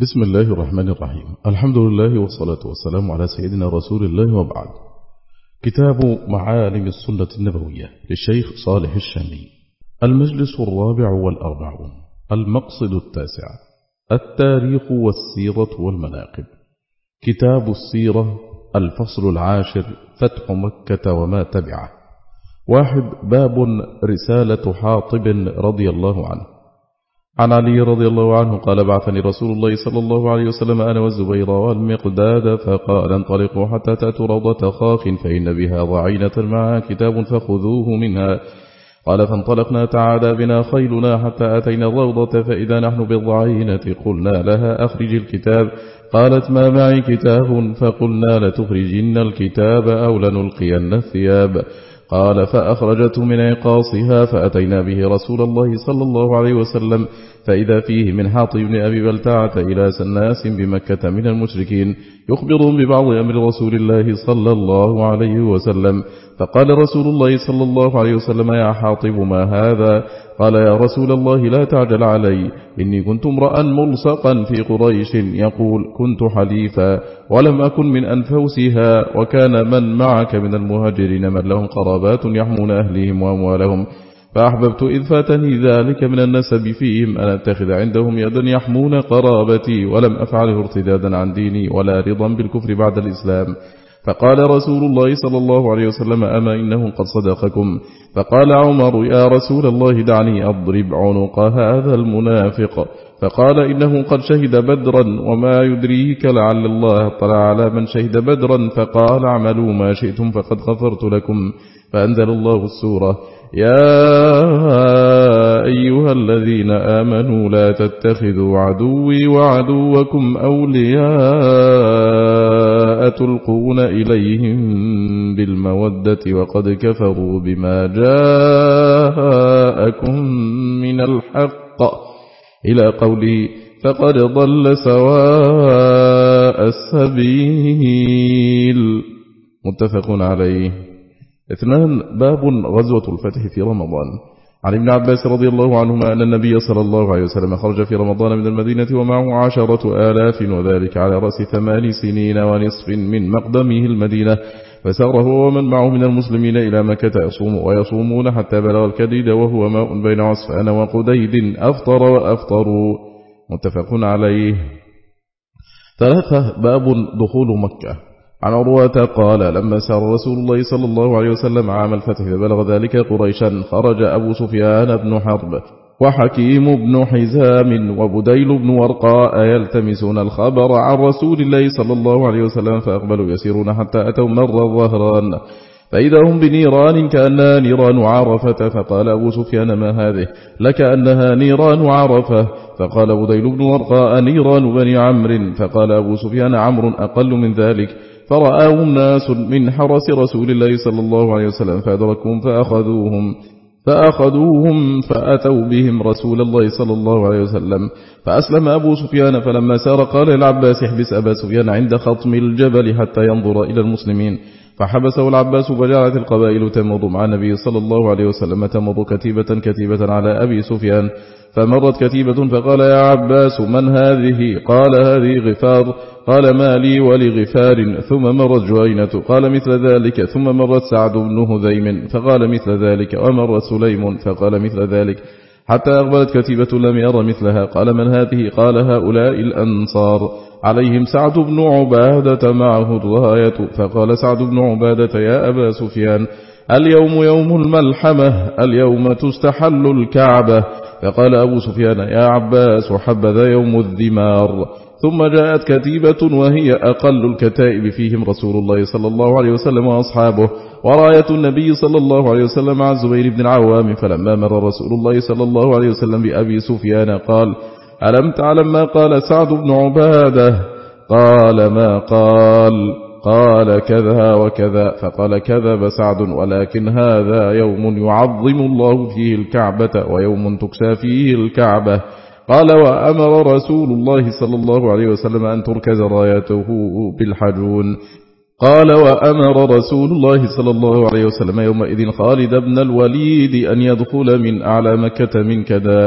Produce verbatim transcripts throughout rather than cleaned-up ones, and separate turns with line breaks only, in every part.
بسم الله الرحمن الرحيم. الحمد لله والصلاة والسلام على سيدنا رسول الله وبعد. كتاب معالم السنة النبوية للشيخ صالح الشامي. المجلس الرابع والأربعون. المقصد التاسع. التاريخ والسيرة والمناقب. كتاب السيرة. الفصل العاشر. فتح مكة وما تبعه. واحد. باب رسالة حاطب رضي الله عنه. عن علي رضي الله عنه قال: بعثني رسول الله صلى الله عليه وسلم أنا والزبير والمقداد فقال: انطلقوا حتى تأتوا روضة خاخ فإن بها ضعينة معها كتاب فخذوه منها. قال: فانطلقنا تعادى بنا خيلنا حتى أتينا الروضة فإذا نحن بالضعينة. قلنا لها: أخرج الكتاب. قالت: ما معي كتاب. فقلنا: لتخرجن الكتاب أو لنلقين الثياب. قال: فأخرجته من عقاصها فأتينا به رسول الله صلى الله عليه وسلم فإذا فيه من حاطب بن أبي بلتعة إلى سناس بمكة من المشركين يخبرهم ببعض أمر رسول الله صلى الله عليه وسلم. فقال رسول الله صلى الله عليه وسلم: يا حاطب ما هذا؟ قال: يا رسول الله لا تعجل علي، إني كنت امرأ ملصقا في قريش يقول: كنت حليفا ولم أكن من أنفوسها، وكان من معك من المهاجرين من لهم قرابات يحمون أهلهم وأموالهم، فأحببت إذ فاتني ذلك من النسب فيهم أن أتخذ عندهم يدا يحمون قرابتي، ولم أفعله ارتدادا عن ديني ولا رضا بالكفر بعد الإسلام. فقال رسول الله صلى الله عليه وسلم: أما إنه قد صدقكم. فقال عمر: يا رسول الله دعني أضرب عنق هذا المنافق. فقال: إنه قد شهد بدرا، وما يدريك لعل الله اطلع على من شهد بدرا. فقال: اعملوا ما شئتم فقد غفرت لكم. فأنزل الله السورة: يا أيها الذين آمنوا لا تتخذوا عدوي وعدوكم أولياء تلقون إليهم بالمودة وقد كفروا بما جاءكم من الحق إلى قوله: فقد ضل سواء السبيل. متفق عليه. اثنان. باب غزوة الفتح في رمضان. عن ابن عباس رضي الله عنهما أن النبي صلى الله عليه وسلم خرج في رمضان من المدينة ومعه عشرة آلاف، وذلك على رأس ثمان سنين ونصف من مقدمه المدينة، فسار هو ومن معه من المسلمين إلى مكة يصوم ويصومون حتى بلغ الكديد وهو ماء بين عصفان وقديد، أفطر وأفطروا. متفق عليه. ثلاثة. باب دخول مكة. عن عروة قال: لما سار رسول الله صلى الله عليه وسلم عام الفتح فبلغ ذلك قريشا، خرج أبو سفيان بن حرب وحكيم بن حزام وبديل بن ورقاء يلتمسون الخبر عن رسول الله صلى الله عليه وسلم، فأقبلوا يسيرون حتى أتوا مر الظهران فإذا هم بنيران كأنها نيران عرفة. فقال أبو سفيان: ما هذه؟ لكأنها نيران عرفة. فقال بديل بن ورقاء: نيران بني عمرو. فقال أبو سفيان: عمرو أقل من ذلك. فرآهم ناس من حرس رسول الله صلى الله عليه وسلم فأدركهم فأخذوهم فأخذوهم فأتوا بهم رسول الله صلى الله عليه وسلم، فأسلم أبو سفيان. فلما سار قال العباس: احبس أبا سفيان عند خطم الجبل حتى ينظر إلى المسلمين. فحبسه العباس، فجعلت القبائل تمر مع النبي صلى الله عليه وسلم، تمر كتيبة كتيبة على أبي سفيان. فمرت كتيبة فقال: يا عباس من هذه؟ قال: هذه غفار. قال: ما لي ولغفار؟ ثم مرت جوينة قال مثل ذلك. ثم مرت سعد بن هذيم فقال مثل ذلك. ومرت سليم فقال مثل ذلك، حتى أقبلت كتيبة لم ير مثلها. قال: من هذه؟ قال: هؤلاء الأنصار، عليهم سعد بن عبادة معه الراية. فقال سعد بن عبادة: يا أبا سفيان، اليوم يوم الملحمة، اليوم تستحل الكعبة. فقال أبو سفيان: يا عباس، حبذا يوم الذمار. ثم جاءت كتيبة وهي أقل الكتائب، فيهم رسول الله صلى الله عليه وسلم وأصحابه، وراية النبي صلى الله عليه وسلم عن الزبير بن العوام. فلما مر رسول الله صلى الله عليه وسلم بأبي سفيان قال: ألم تعلم ما قال سعد بن عبادة؟ قال: ما قال؟ قال: كذا وكذا. فقال: كذب سعد، ولكن هذا يوم يعظم الله فيه الكعبة ويوم تكسى فيه الكعبة. قال: وأمر رسول الله صلى الله عليه وسلم أن تركز رايته بالحجون. قال: وأمر رسول الله صلى الله عليه وسلم يومئذ خالد بن الوليد أن يدخل من أعلى مكة من كداء.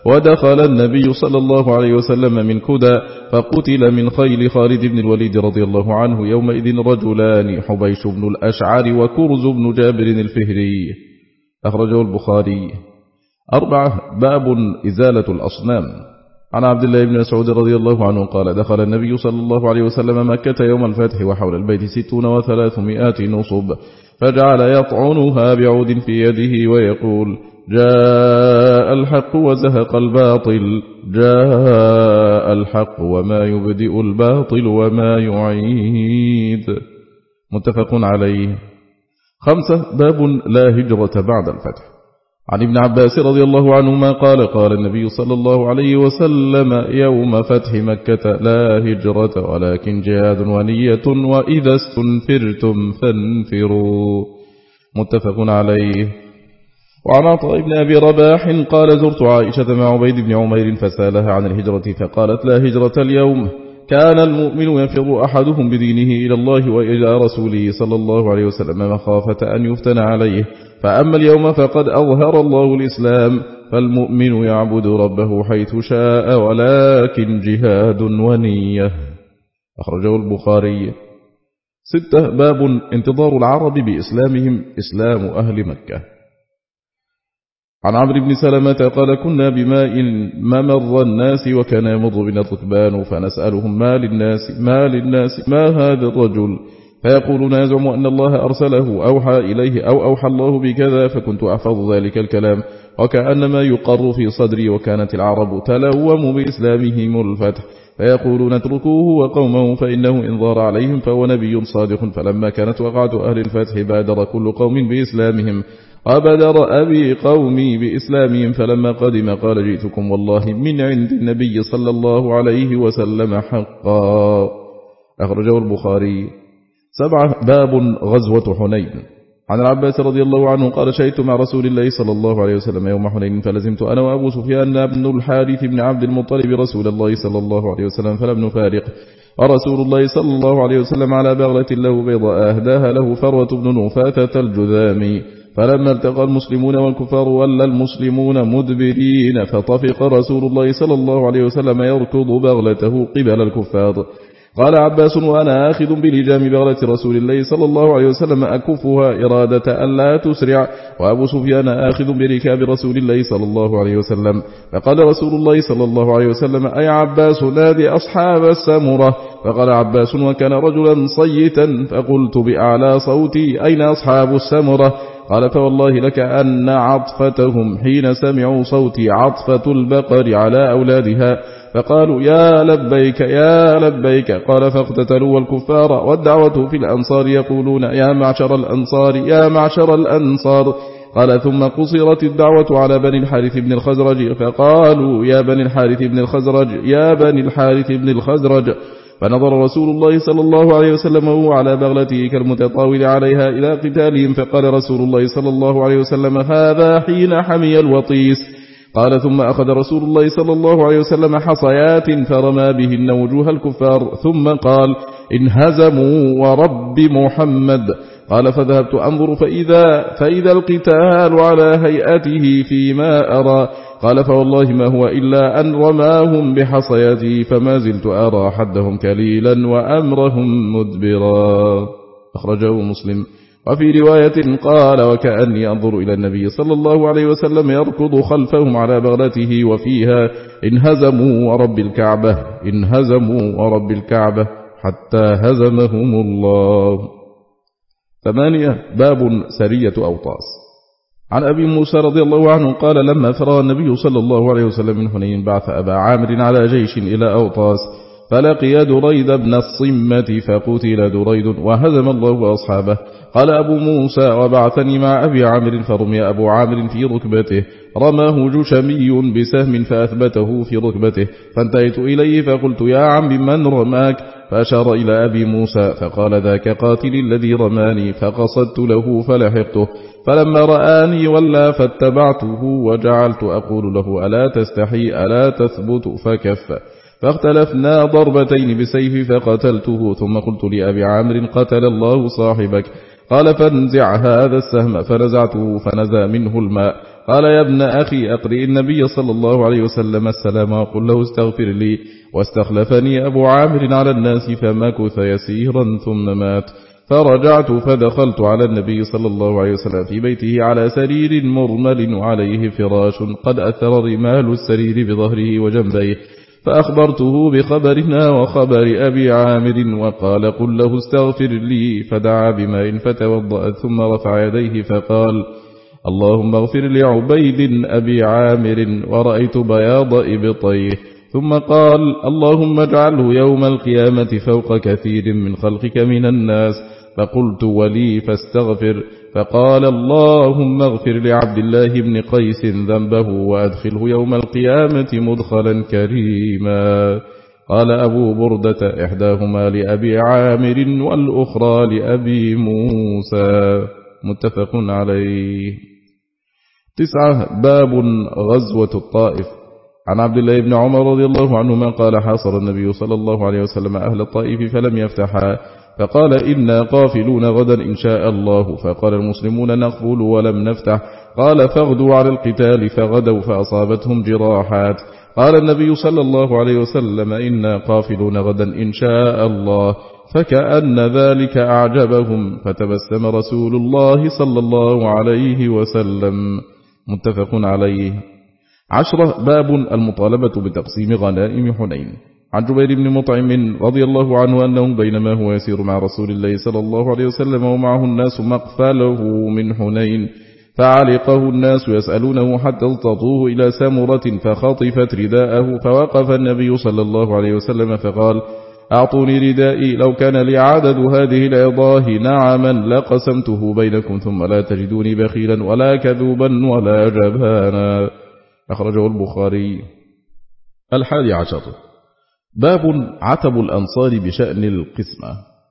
ودخل النبي صلى الله عليه وسلم من كدى فقتل من خيل خالد بن الوليد رضي الله عنه يومئذ رجلان حبيش بن الأشعر وكرز بن جابر الفهري. أخرجه البخاري. أربعة باب إزالة الأصنام. عن عبد الله بن مسعود رضي الله عنه قال دخل النبي صلى الله عليه وسلم مكة يوم الفتح وحول البيت ستون وثلاثمائة نصب فجعل يطعنها بعود في يده ويقول جاء الحق وزهق الباطل جاء الحق وما يبدئ الباطل وما يعيد. متفق عليه. خمسة باب لا هجرة بعد الفتح. عن ابن عباس رضي الله عنهما قال قال النبي صلى الله عليه وسلم يوم فتح مكة لا هجرة ولكن جهاد ونية وإذا استنفرتم فانفروا. متفق عليه. وعن عطاء بن أبي رباح قال زرت عائشة مع عبيد بن عمير فسألها عن الهجرة فقالت لا هجرة اليوم كان المؤمن يفر أحدهم بدينه إلى الله وإلى رسوله صلى الله عليه وسلم مخافة أن يفتن عليه فأما اليوم فقد أظهر الله الإسلام فالمؤمن يعبد ربه حيث شاء ولكن جهاد ونية. أخرجه البخاري. ستة باب انتظار العرب بإسلامهم إسلام أهل مكة. عن عمرو بن سلمة قال كنا بماء ممر الناس وكان يمر بنا الركبان فنسألهم ما للناس ما للناس ما هذا الرجل فيقولون يزعم أن الله أرسله أوحى إليه أو أوحى الله بكذا فكنت أحفظ ذلك الكلام وكأنما يقر في صدري وكانت العرب تلوم بإسلامهم الفتح فيقولون اتركوه وقومه فإنه إن ظهر عليهم فهو نبي صادق فلما كانت وقعة أهل الفتح بادر كل قوم بإسلامهم وبدر أبي قومي بإسلامهم فلما قدم قال جئتكم والله من عند النبي صلى الله عليه وسلم حقا. أخرجه البخاري. سبعة باب غزوة حنين. عن العباس رضي الله عنه قال شهدت مع رسول الله صلى الله عليه وسلم يوم حنين فلزمت أنا وأبو سفيان بن الحارث بن عبد المطلب رسول الله صلى الله عليه وسلم فلم نفارق ورسول الله صلى الله عليه وسلم على بغلة له بيضاء أهداها له فروة بن نفاثة الجذامي فلما التقى المسلمون والكفار ولى المسلمون مدبرين فطفق رسول الله صلى الله عليه وسلم يركض بغلته قبل الكفار. قال عباس وأنا آخذ بلجام بغلة رسول الله صلى الله عليه وسلم أكفها إرادة أن لا تسرع وأبو سفيان آخذ بركاب رسول الله صلى الله عليه وسلم. فقال رسول الله صلى الله عليه وسلم أي عباس نادي أصحاب السمرة. فقال عباس وكان رجلا صيتا فقلت بأعلى صوتي أين أصحاب السمرة؟ قال فوالله لك أن عطفتهم حين سمعوا صوتي عطفة البقر على أولادها فقالوا يا لبيك يا لبيك. قال فاقتتلوا الكفار والدعوة في الأنصار يقولون يا معشر الأنصار يا معشر الأنصار. قال ثم قصرت الدعوة على بني الحارث بن الخزرج فقالوا يا بني الحارث بن الخزرج يا بني الحارث بن الخزرج. فنظر رسول الله صلى الله عليه وسلم وهو على بغلته كالمتطاول عليها إلى قتالهم فقال رسول الله صلى الله عليه وسلم هذا حين حمي الوطيس. قال ثم أخذ رسول الله صلى الله عليه وسلم حصيات فرمى بهن وجوه الكفار ثم قال انهزموا ورب محمد. قال فذهبت أنظر فإذا, فإذا القتال على هيئته فيما أرى. قال فوالله ما هو إلا أن رماهم بحصياته فما زلت أرى حدهم كليلا وأمرهم مدبرا. أخرجه مسلم. وفي رواية قال وكأني أنظر إلى النبي صلى الله عليه وسلم يركض خلفهم على بغلته وفيها انهزموا ورب الكعبة انهزموا ورب الكعبة حتى هزمهم الله. ثمانية باب سرية أوطاس. عن أبي موسى رضي الله عنه قال لما فرغ النبي صلى الله عليه وسلم من حنين بعث أبا عامر على جيش إلى أوطاس فلقي دريد بن الصمة فقتل دريد وهزم الله أصحابه. قال أبو موسى وبعثني مع أبي عامر فرمي أبو عامر في ركبته رماه جشمي بسهم فأثبته في ركبته فانتهيت إليه فقلت يا عم من رماك؟ فأشار إلى أبي موسى فقال ذاك قاتل الذي رماني فقصدت له فلحقته فلما رآني ولا فاتبعته وجعلت أقول له ألا تستحي ألا تثبت فكف فاختلفنا ضربتين بسيف فقتلته ثم قلت لأبي عامر قتل الله صاحبك. قال فانزع هذا السهم فنزعته فنزى منه الماء قال يا ابن أخي أقرئ النبي صلى الله عليه وسلم السلام وقل له استغفر لي. واستخلفني أبو عامر على الناس فمكث يسيرا ثم مات. فرجعت فدخلت على النبي صلى الله عليه وسلم في بيته على سرير مرمل وعليه فراش قد أثر رمال السرير بظهره وجنبيه، فأخبرته بخبرنا وخبر أبي عامر وقال قل له استغفر لي. فدعا بماء فتوضأ ثم رفع يديه فقال اللهم اغفر لعبيد أبي عامر، ورأيت بياض إبطيه. ثم قال اللهم اجعله يوم القيامة فوق كثير من خلقك من الناس. فقلت ولي فاستغفر. فقال اللهم اغفر لعبد الله بن قيس ذنبه وأدخله يوم القيامة مدخلا كريما. قال أبو بردة إحداهما لأبي عامر والأخرى لأبي موسى، متفق عليه. تسعة. باب غزوة الطائف. عن عبد الله بن عمر رضي الله عنهما قال حاصر النبي صلى الله عليه وسلم أهل الطائف فلم يفتحا، فقال إنا قافلون غدا إن شاء الله. فقال المسلمون نقبل ولم نفتح. قال فاغدوا على القتال، فغدوا فأصابتهم جراحات. قال النبي صلى الله عليه وسلم إنا قافلون غدا إن شاء الله، فكأن ذلك أعجبهم، فتبسم رسول الله صلى الله عليه وسلم، متفق عليه. عشرة. باب المطالبة بتقسيم غنائم حنين. عن جبير بن مطعم رضي الله عنه أنه بينما هو يسير مع رسول الله صلى الله عليه وسلم ومعه الناس مقفله من حنين، فعلقه الناس يسألونه حتى التطوه إلى سامرة فخطفت رداءه، فوقف النبي صلى الله عليه وسلم فقال أعطوني ردائي، لو كان لي عدد هذه العظاه نعما لقسمته بينكم، ثم لا تجدوني بخيلا ولا كذوبا ولا جبانا. أخرجه البخاري. الحادي عشر. باب عتب الأنصار بشأن القسمة.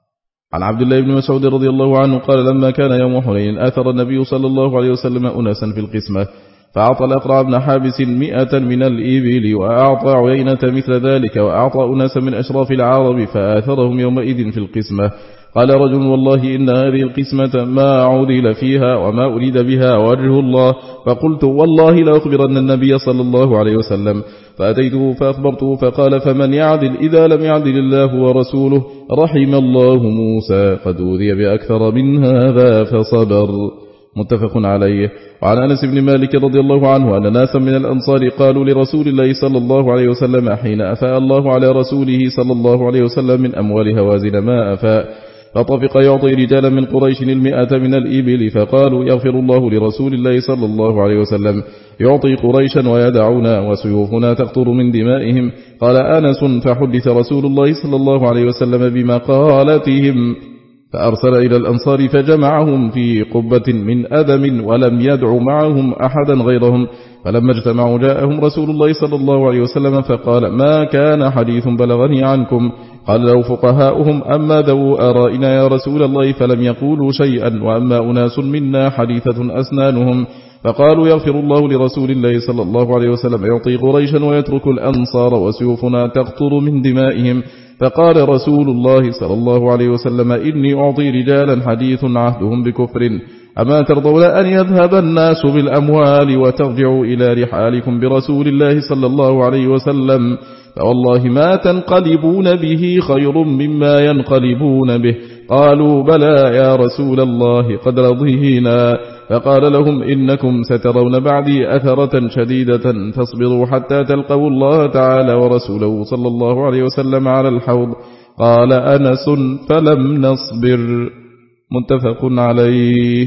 عن عبد الله بن مسعود رضي الله عنه قال لما كان يوم حنين آثر النبي صلى الله عليه وسلم أناسا في القسمة، فأعطى الأقرع بن حابس مئة من الإبل، وأعطى عيينة مثل ذلك، وأعطى أناسا من أشراف العرب فآثرهم يومئذ في القسمة. قال رجل والله إن هذه القسمة ما عدل فيها وما أريد بها وجه الله. فقلت والله لأخبرن النبي صلى الله عليه وسلم. فأتيته فأخبرته فقال فمن يعدل إذا لم يعدل الله ورسوله؟ رحم الله موسى قد أوذي بأكثر من هذا فصبر، متفق عليه. وعن أنس بن مالك رضي الله عنه أن ناسا من الأنصار قالوا لرسول الله صلى الله عليه وسلم حين أفاء الله على رسوله صلى الله عليه وسلم من أموال هوازن ما أفاء، فطفق يعطي رجالا من قريش المئة من الإبل، فقالوا يغفر الله لرسول الله صلى الله عليه وسلم، يعطي قريشا ويدعونا وسيوفنا تقطر من دمائهم. قال أنس فحدث رسول الله صلى الله عليه وسلم بمقالتهم، فأرسل إلى الأنصار فجمعهم في قبة من أدم ولم يدع معهم أحدا غيرهم. فلما اجتمعوا جاءهم رسول الله صلى الله عليه وسلم فقال ما كان حديث بلغني عنكم؟ قال له فقهاؤهم أما ذو آرائنا يا رسول الله فلم يقولوا شيئا، وأما أناس منا حديثة أسنانهم. فقالوا يغفر الله لرسول الله صلى الله عليه وسلم، يعطي قريشا ويترك الأنصار وسيوفنا تقطر من دمائهم. فقال رسول الله صلى الله عليه وسلم إني أعطي رجالا حديث عهدهم بكفر، أما ترضون أن يذهب الناس بالأموال وترجعوا إلى رحالكم برسول الله صلى الله عليه وسلم؟ فوالله ما تنقلبون به خير مما ينقلبون به. قالوا بلى يا رسول الله قد رضينا. فقال لهم إنكم سترون بعدي أثرة شديدة، فاصبروا حتى تلقوا الله تعالى ورسوله صلى الله عليه وسلم على الحوض. قال أنس فلم نصبر، متفق عليه.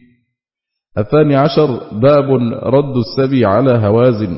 الثاني عشر. باب رد السبي على هوازن.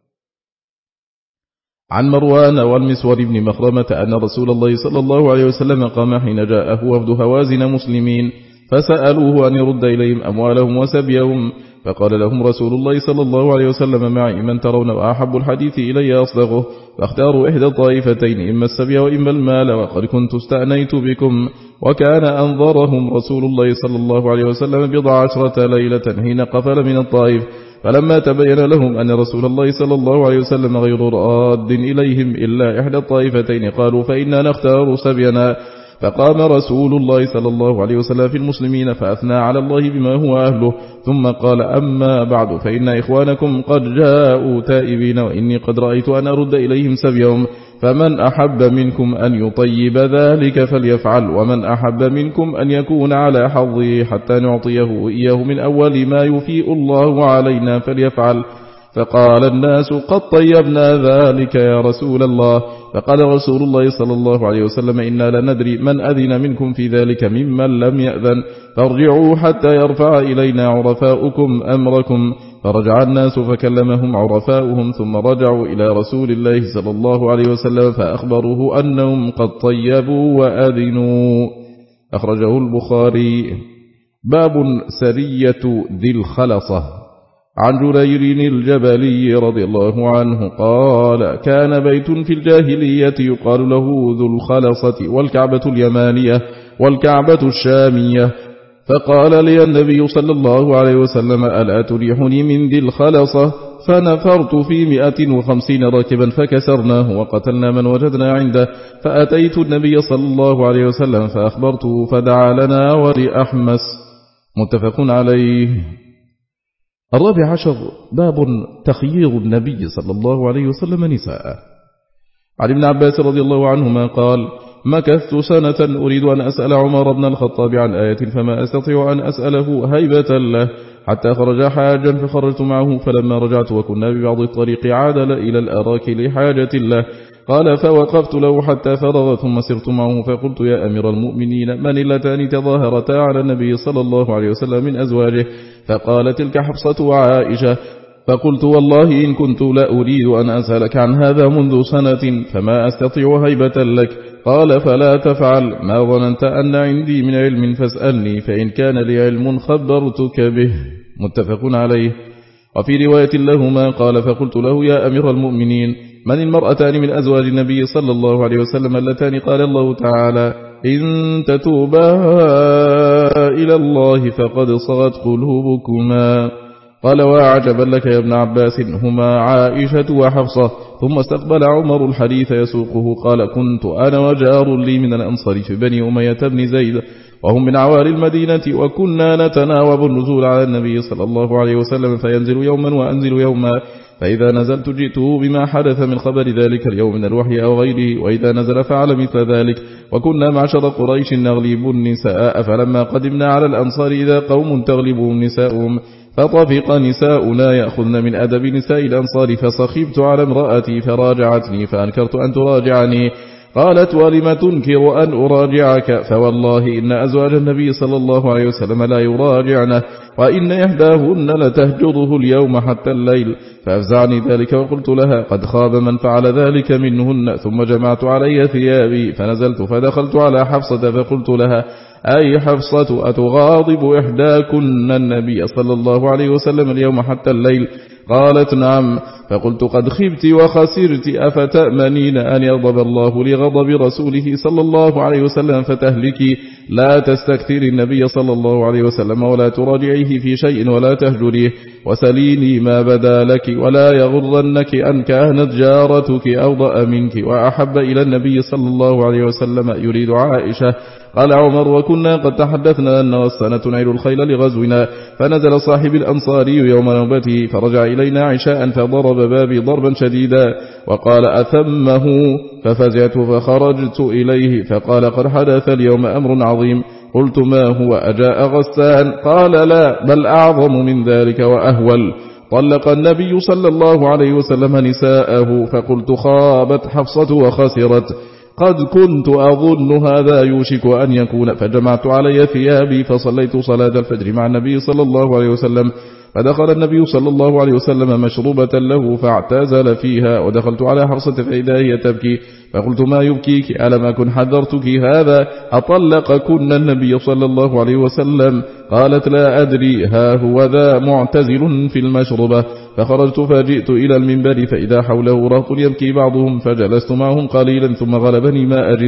عن مروان والمسور بن مخرمة أن رسول الله صلى الله عليه وسلم قام حين جاءه وفد هوازن مسلمين، فسألوه أن يرد إليهم أموالهم وسبيهم. فقال لهم رسول الله صلى الله عليه وسلم معي من ترون وأحب الحديث إلي أصدقه، فاختاروا إحدى الطائفتين إما السبي وإما المال، وقد كنت استأنيت بكم. وكان أنظرهم رسول الله صلى الله عليه وسلم بضع عشرة ليلة حين قفل من الطائف. فلما تبين لهم أن رسول الله صلى الله عليه وسلم غير راد إليهم إلا إحدى الطائفتين قالوا فإنا نختار سبينا. فقام رسول الله صلى الله عليه وسلم في المسلمين فأثنى على الله بما هو أهله، ثم قال: أما بعد، فإن إخوانكم قد جاءوا تائبين، وإني قد رأيت أن أرد إليهم سبيهم، فمن أحب منكم أن يطيب ذلك فليفعل، ومن أحب منكم أن يكون على حظه حتى نعطيه إياه من أول ما يفيء الله علينا فليفعل. فقال الناس: قد طيبنا ذلك يا رسول الله. فقال رسول الله صلى الله عليه وسلم: إنا لندري من أذن منكم في ذلك ممن لم يأذن، فارجعوا حتى يرفع إلينا عرفاؤكم أمركم. فرجع الناس فكلمهم عرفاؤهم، ثم رجعوا إلى رسول الله صلى الله عليه وسلم فأخبروه أنهم قد طيبوا وأذنوا. أخرجه البخاري. باب سرية ذي الخلصة. عن جرير الجبلي رضي الله عنه قال: كان بيت في الجاهلية يقال له ذو الخلصة، والكعبة اليمانية والكعبة الشامية. فقال لي النبي صلى الله عليه وسلم: ألا تريحني من ذي الخلصة؟ فنفرت في مئة وخمسين راكبا فكسرناه وقتلنا من وجدنا عنده، فأتيت النبي صلى الله عليه وسلم فأخبرته فدعا لنا ولأحمس. متفق عليه. الرابع عشر. باب تخيير النبي صلى الله عليه وسلم نساءه. عن ابن عباس رضي الله عنهما قال: مكثت سنة أريد أن أسأل عمر بن الخطاب عن آية فما أستطيع أن أسأله هيبة له، حتى خرج حاجا فخرجت معه، فلما رجعت وكنا ببعض الطريق عادل إلى الأراك لحاجة له. قال: فوقفت له حتى فرغ، ثم سرت معه فقلت: يا أمير المؤمنين، من اللتان تظاهرتا على النبي صلى الله عليه وسلم من أزواجه؟ فقال: تلك حفصة وعائشة. فقلت: والله إن كنت لا أريد أن أسألك عن هذا منذ سنة، فما أستطيع هيبة لك. قال: فلا تفعل، ما ظننت أن عندي من علم فاسألني، فإن كان لي علم خبرتك به. متفق عليه. وفي رواية لهما قال: فقلت له: يا أمير المؤمنين، من المرأتان من أزواج النبي صلى الله عليه وسلم اللتان قال الله تعالى: إن تتوبا إلى الله فقد صغت قلوبكما؟ قال: وعجبا لك يا ابن عباس، هما عائشة وحفصة. ثم استقبل عمر الحديث يسوقه قال: كنت أنا وجار لي من الأنصار في بني أمية بن زيد، وهم من عوالي المدينة، وكنا نتناوب النزول على النبي صلى الله عليه وسلم، فينزل يوما وأنزل يوما، فإذا نزلت جئته بما حدث من خبر ذلك اليوم من الوحي أو غيره، وإذا نزل فعل مثل ذلك. وكنا معشر قريش نغلب النساء، فلما قدمنا على الأنصار إذا قوم تغلبهم نساؤهم، فطفق نساؤنا يأخذن من أدب نساء الأنصار، فصخبت على امرأتي فراجعتني، فأنكرت أن تراجعني. قالت: ولم تنكر أن أراجعك؟ فوالله إن أزواج النبي صلى الله عليه وسلم لا يراجعنه، وإن إحداهن لتهجره اليوم حتى الليل. فأفزعني ذلك، وقلت لها: قد خاب من فعل ذلك منهن. ثم جمعت علي ثيابي فنزلت فدخلت على حفصة فقلت لها: أي حفصة، أتغاضب إحداكن النبي صلى الله عليه وسلم اليوم حتى الليل؟ قالت: نعم. فقلت: قد خبت وخسرت، أفتأمنين أن يغضب الله لغضب رسوله صلى الله عليه وسلم فتهلكي؟ لا تستكثري النبي صلى الله عليه وسلم، ولا تراجعيه في شيء، ولا تهجريه، وسليني ما بدا لك، ولا يغرنك أن كانت جارتك أوضأ منك وأحب إلى النبي صلى الله عليه وسلم، يريد عائشة. قال عمر: وكنا قد تحدثنا أن السنة تنعل الخيل لغزونا، فنزل صاحب الأنصاري يوم نوبته، فرجع إلينا عشاء فضرب بابي ضربا شديدا، وقال: أثمه. ففزعت فخرجت إليه، فقال: قد حدث اليوم أمر عظيم. قلت: ما هو؟ أجاء غسان؟ قال: لا، بل أعظم من ذلك وأهول. طلق النبي صلى الله عليه وسلم نساءه. فقلت: خابت حفصة وخسرت، قد كنت أظن هذا يوشك أن يكون. فجمعت علي ثيابي فصليت صلاة الفجر مع النبي صلى الله عليه وسلم، فدخل النبي صلى الله عليه وسلم مشروبة له فاعتزل فيها، ودخلت على حفصة فإذا هي تبكي، فقلت: ما يبكيك؟ ألم أكن حذرتك هذا؟ أطلقكن النبي صلى الله عليه وسلم؟ قالت: لا أدري، ها هو ذا معتزل في المشربة. فخرجت فجئت إلى المنبر فإذا حوله رهط يبكي بعضهم، فجلست معهم قليلا ثم غلبني ما أجد،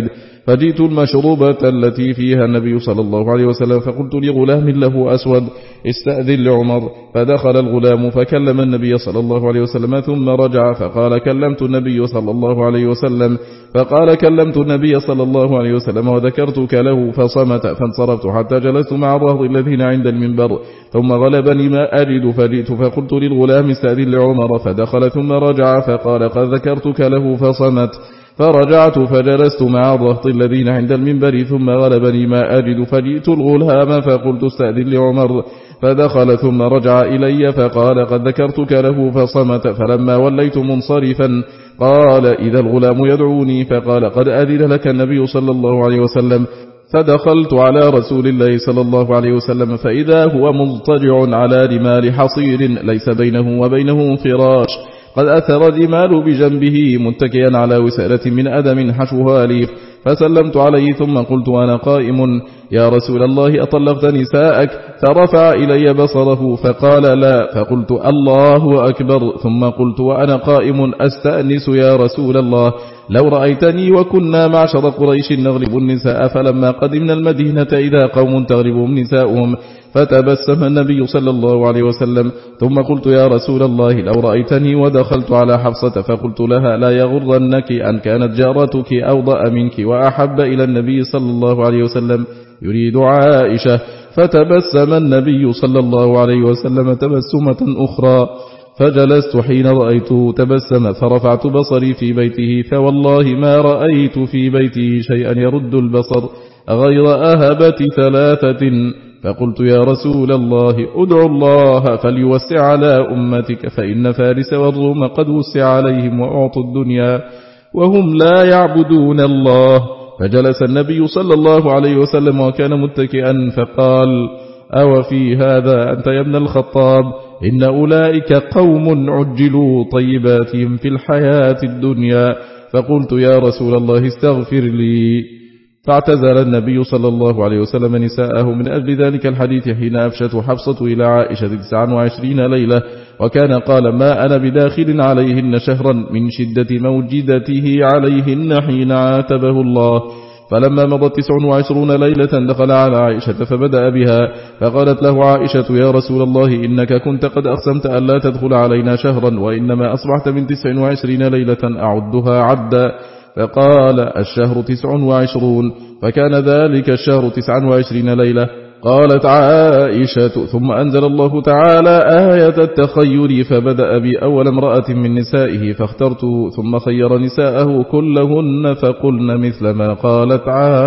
فجئت المشروبة التي فيها النبي صلى الله عليه وسلم فقلت لغلام له أسود استأذن لعمر، فدخل الغلام فكلم النبي صلى الله عليه وسلم ثم رجع فقال كلمت النبي صلى الله عليه وسلم فقال كلمت النبي صلى الله عليه وسلم وذكرتك له فصمت، فانصرفت حتى جلست مع الرهط الذين عند المنبر ثم غلبني ما أجد فجئت فقلت للغلام استأذن لعمر، فدخل ثم رجع فقال قد ذكرتك له فصمت، فرجعت فجلست مع الرهط الذين عند المنبر ثم غلبني ما أجد فجئت الغلام فقلت استأذن لعمر، فدخل ثم رجع إلي فقال قد ذكرتك له فصمت، فلما وليت منصرفا قال إذا الغلام يدعوني فقال قد أذن لك النبي صلى الله عليه وسلم، فدخلت على رسول الله صلى الله عليه وسلم فإذا هو مضطجع على رمال حصير ليس بينه وبينه فراش، قد أثر الرمال بجنبه متكئا على وسالة من أدم حشوها ليف، فسلمت عليه ثم قلت أنا قائم يا رسول الله أطلقت نساءك؟ فرفع إلي بصره فقال لا، فقلت الله أكبر، ثم قلت وأنا قائم أستأنس يا رسول الله لو رأيتني وكنا معشر قريش نغلب النساء، فلما قدمنا المدينة إذا قوم تغلبهم نساؤهم، فتبسم النبي صلى الله عليه وسلم، ثم قلت يا رسول الله لو رأيتني ودخلت على حفصة فقلت لها لا يغرنك أن كانت جارتك أوضأ منك وأحب إلى النبي صلى الله عليه وسلم يريد عائشة، فتبسم النبي صلى الله عليه وسلم تبسمة أخرى، فجلست حين رأيته تبسم فرفعت بصري في بيته، فوالله ما رأيت في بيته شيئا يرد البصر غير أهبة ثلاثة، فقلت يا رسول الله أدعو الله فليوسع على أمتك، فإن فارس والروم قد وسع عليهم وأعطوا الدنيا وهم لا يعبدون الله، فجلس النبي صلى الله عليه وسلم وكان متكئا فقال أو في هذا أنت يا ابن الخطاب إن أولئك قوم عجلوا طيباتهم في الحياة الدنيا، فقلت يا رسول الله استغفر لي، فاعتزل النبي صلى الله عليه وسلم نساءه من أجل ذلك الحديث حين أفشت حفصة إلى عائشة تسعا وعشرين ليلة، وكان قال ما أنا بداخل عليهن شهرا من شدة موجدته عليهن حين عاتبه الله، فلما مضت تسع وعشرون ليلة دخل على عائشة فبدأ بها، فقالت له عائشة يا رسول الله إنك كنت قد أقسمت أن لا تدخل علينا شهرا، وإنما أصبحت من تسع وعشرين ليلة أعدها عدا، فقال الشهر تسع وعشرون، فكان ذلك الشهر تسع وعشرين ليلة. قالت عائشة ثم أنزل الله تعالى آية التخير فبدأ بأول امرأة من نسائه فاخترت، ثم خير نساءه كلهن فقلن مثل ما قالت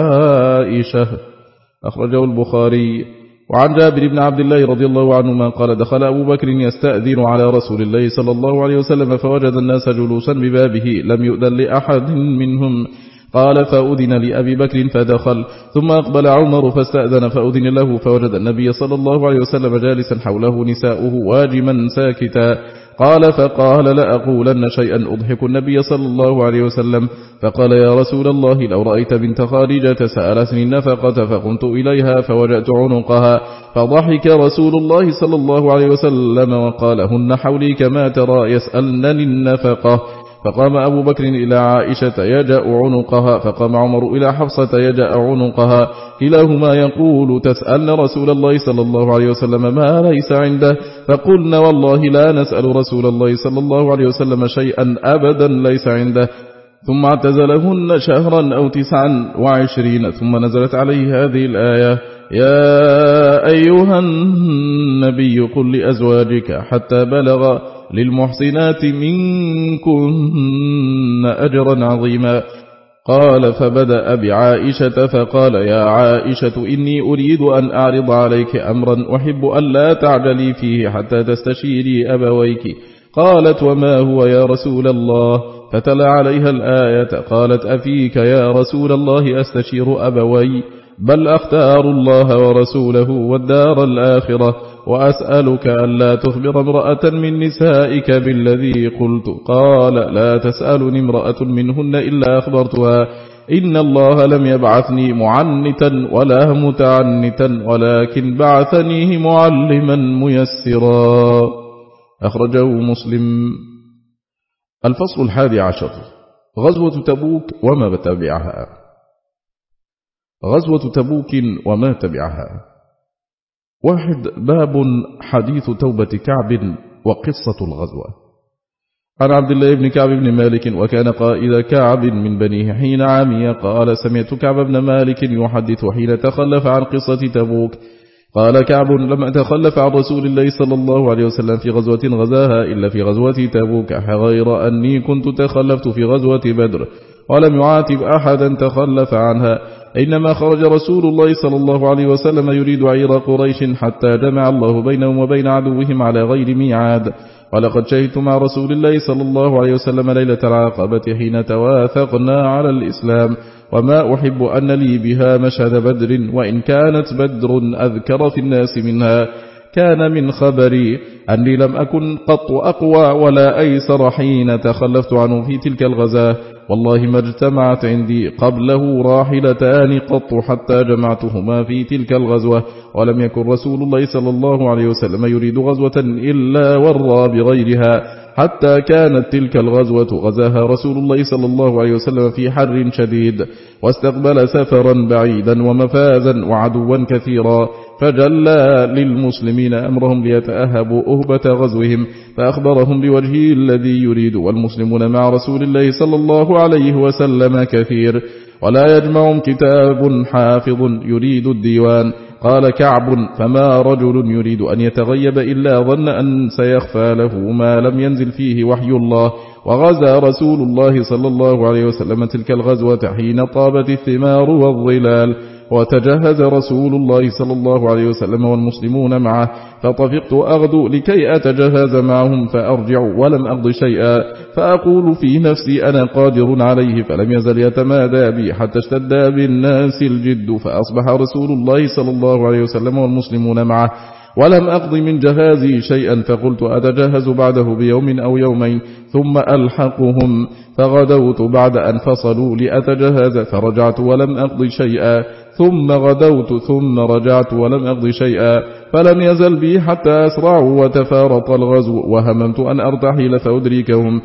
عائشة، أخرجه البخاري. وعن جابر بن عبد الله رضي الله عنهما قال دخل أبو بكر يستأذن على رسول الله صلى الله عليه وسلم فوجد الناس جلوسا ببابه لم يؤذن لأحد منهم، قال فأذن لأبي بكر فدخل، ثم أقبل عمر فاستأذن فأذن له فوجد النبي صلى الله عليه وسلم جالسا حوله نساؤه واجما ساكتا، قال فقال لأقولن شيئا أضحك النبي صلى الله عليه وسلم، فقال يا رسول الله لو رأيت بنت خارجة سألتني النفقة فقمت إليها فوجدت عنقها، فضحك رسول الله صلى الله عليه وسلم وقال هن حولي كما ترى يسألنني النفقة، فقام أبو بكر إلى عائشة يجأ عنقها، فقام عمر إلى حفصة يجأ عنقها، كلاهما يقول تسألن رسول الله صلى الله عليه وسلم ما ليس عنده، فقلنا والله لا نسأل رسول الله صلى الله عليه وسلم شيئا أبدا ليس عنده، ثم اعتزلهن شهرا أو تسعا وعشرين، ثم نزلت عليه هذه الآية يا أيها النبي قل لأزواجك حتى بلغ للمحسنات منكن أجرا عظيما. قال فبدأ بعائشة فقال يا عائشة إني أريد أن أعرض عليك أمرا أحب أن لا تعجلي فيه حتى تستشيري أبويك، قالت وما هو يا رسول الله؟ فتلا عليها الآية، قالت أفيك يا رسول الله أستشير أبوي؟ بل أختار الله ورسوله والدار الآخرة، وأسألك أن لا تخبر امرأة من نسائك بالذي قلت. قال لا تسألني امرأة منهن إلا أخبرتها، إن الله لم يبعثني معنتا ولا متعنتا ولكن بعثنيه معلما ميسرا، أخرجه مسلم. الفصل الحادي عشر غزوة تبوك وما بتبعها. غزوة تبوك وما تبعها. واحد. باب حديث توبة كعب وقصة الغزوة. عن عبد الله بن كعب بن مالك وكان قائد كعب من بنيه حين عامي قال سمعت كعب بن مالك يحدث حين تخلف عن قصة تبوك قال كعب لم أتخلف عن رسول الله صلى الله عليه وسلم في غزوة غزاها إلا في غزوة تبوك غير أني كنت تخلفت في غزوة بدر ولم يعاتب أحدا تخلف عنها إنما خرج رسول الله صلى الله عليه وسلم يريد عير قريش حتى جمع الله بينهم وبين عدوهم على غير ميعاد. ولقد شهدت مع رسول الله صلى الله عليه وسلم ليلة العقبة حين تواثقنا على الإسلام وما أحب أن لي بها مشهد بدر وإن كانت بدر أذكر في الناس منها. كان من خبري أني لم أكن قط أقوى ولا أيسر حين تخلفت عنه في تلك الغزاة والله ما اجتمعت عندي قبله راحلتان قط حتى جمعتهما في تلك الغزوة ولم يكن رسول الله صلى الله عليه وسلم يريد غزوة إلا ورى بغيرها حتى كانت تلك الغزوة غزاها رسول الله صلى الله عليه وسلم في حر شديد واستقبل سفرا بعيدا ومفازا وعدوا كثيرا فجلى للمسلمين أمرهم ليتأهبوا أهبة غزوهم فأخبرهم بوجهه الذي يريد والمسلمون مع رسول الله صلى الله عليه وسلم كثير ولا يجمع كتاب حافظ يريد الديوان. قال كعب فما رجل يريد أن يتغيب إلا ظن أن سيخفى له ما لم ينزل فيه وحي الله. وغزا رسول الله صلى الله عليه وسلم تلك الغزوة حين طابت الثمار والظلال وتجهز رسول الله صلى الله عليه وسلم والمسلمون معه فطفقت أغدو لكي أتجهز معهم فأرجع ولم أقض شيئا فأقول في نفسي أنا قادر عليه فلم يزل يتمادى بي حتى اشتد بالناس الجد فأصبح رسول الله صلى الله عليه وسلم والمسلمون معه ولم أقض من جهازي شيئا فقلت أتجهز بعده بيوم أو يومين ثم ألحقهم فغدوت بعد أن فصلوا لأتجهز فرجعت ولم أقض شيئا ثم غدوت ثم رجعت ولم أقض شيئا فلم يزل بي حتى أسرعوا وتفارط الغزو وهممت أن أرتحل فأدركهم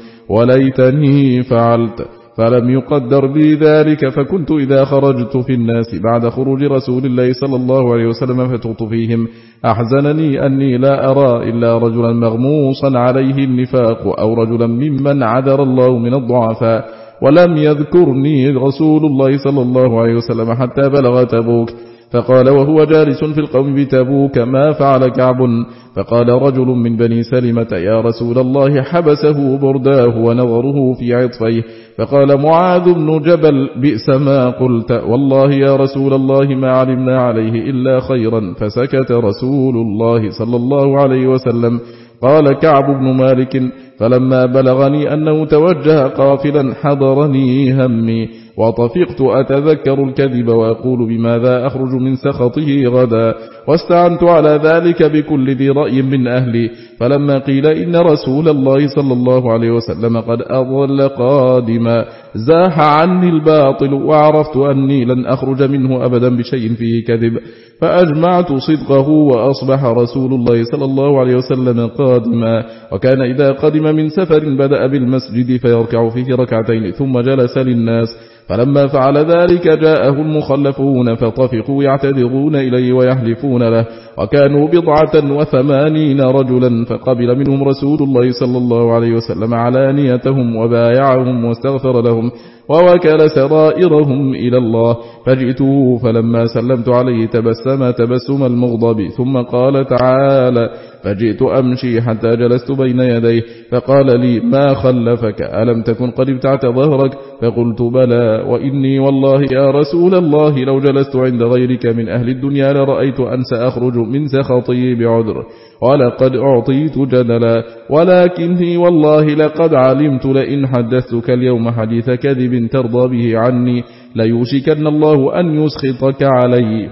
وليتني فعلت فلم يقدر بي ذلك فكنت إذا خرجت في الناس بعد خروج رسول الله صلى الله عليه وسلم فتغط فيهم أحزنني أني لا أرى إلا رجلا مغموصا عليه النفاق أو رجلا ممن عذر الله من الضعفاء ولم يذكرني رسول الله صلى الله عليه وسلم حتى بلغ تبوك فقال وهو جالس في القوم بتبوك ما فعل كعب فقال رجل من بني سلمة يا رسول الله حبسه برداه ونظره في عطفيه فقال معاذ بن جبل بئس ما قلت والله يا رسول الله ما علمنا عليه إلا خيرا فسكت رسول الله صلى الله عليه وسلم. قال كعب بن مالك فلما بلغني أنه توجه قافلا حضرني همي وطفقت أتذكر الكذب وأقول بماذا أخرج من سخطه غدا واستعنت على ذلك بكل ذي رأي من أهلي فلما قيل إن رسول الله صلى الله عليه وسلم قد أضل قادما زاح عني الباطل وعرفت أني لن أخرج منه أبدا بشيء فيه كذب فأجمعت صدقه وأصبح رسول الله صلى الله عليه وسلم قادما وكان إذا قدم من سفر بدأ بالمسجد فيركع فيه ركعتين ثم جلس للناس فلما فعل ذلك جاءه المخلفون فطفقوا يعتذرون إليه ويحلفون له وكانوا بضعة وثمانين رجلا فقبل منهم رسول الله صلى الله عليه وسلم علانيتهم وبايعهم واستغفر لهم ووكل سرائرهم إلى الله فجئته فلما سلمت عليه تبسم تبسم المغضب ثم قال تعالى فجئت أمشي حتى جلست بين يديه فقال لي ما خلفك ألم تكن قد ابتعت ظهرك فقلت بلى وإني والله يا رسول الله لو جلست عند غيرك من أهل الدنيا لرأيت أن سأخرج من سخطي بعذر ولقد أعطيت جدلا ولكني والله لقد علمت لئن حدثتك اليوم حديث كذب ترضى به عني ليوشكن الله أن يسخطك علي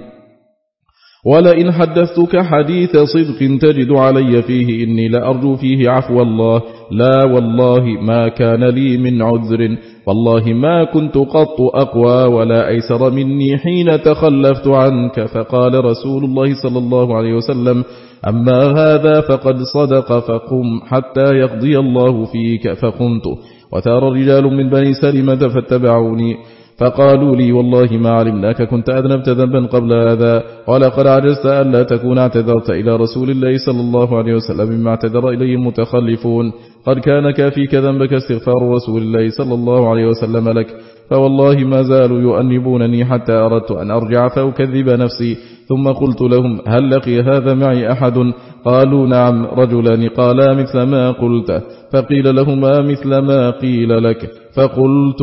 ولئن حدثتك حديث صدق تجد علي فيه إني لأرجو فيه عفو الله لا والله ما كان لي من عذر والله ما كنت قط أقوى ولا أيسر مني حين تخلفت عنك فقال رسول الله صلى الله عليه وسلم أما هذا فقد صدق فقم حتى يقضي الله فيك فقمت وثار رجال من بني سلمة فاتبعوني فقالوا لي والله ما علمناك كنت أذنبت ذنبا قبل هذا. ولقد عجزت ألا تكون اعتذرت إلى رسول الله صلى الله عليه وسلم مما اعتذر إليه المتخلفون. قد كان كافيك ذنبك استغفار رسول الله صلى الله عليه وسلم لك. فوالله ما زالوا يؤنبونني حتى أردت أن أرجع فأكذب نفسي. ثم قلت لهم هل لقي هذا معي أحد؟ قالوا نعم رجلان قالا مثل ما قلت. فقيل لهما مثل ما قيل لك. فقلت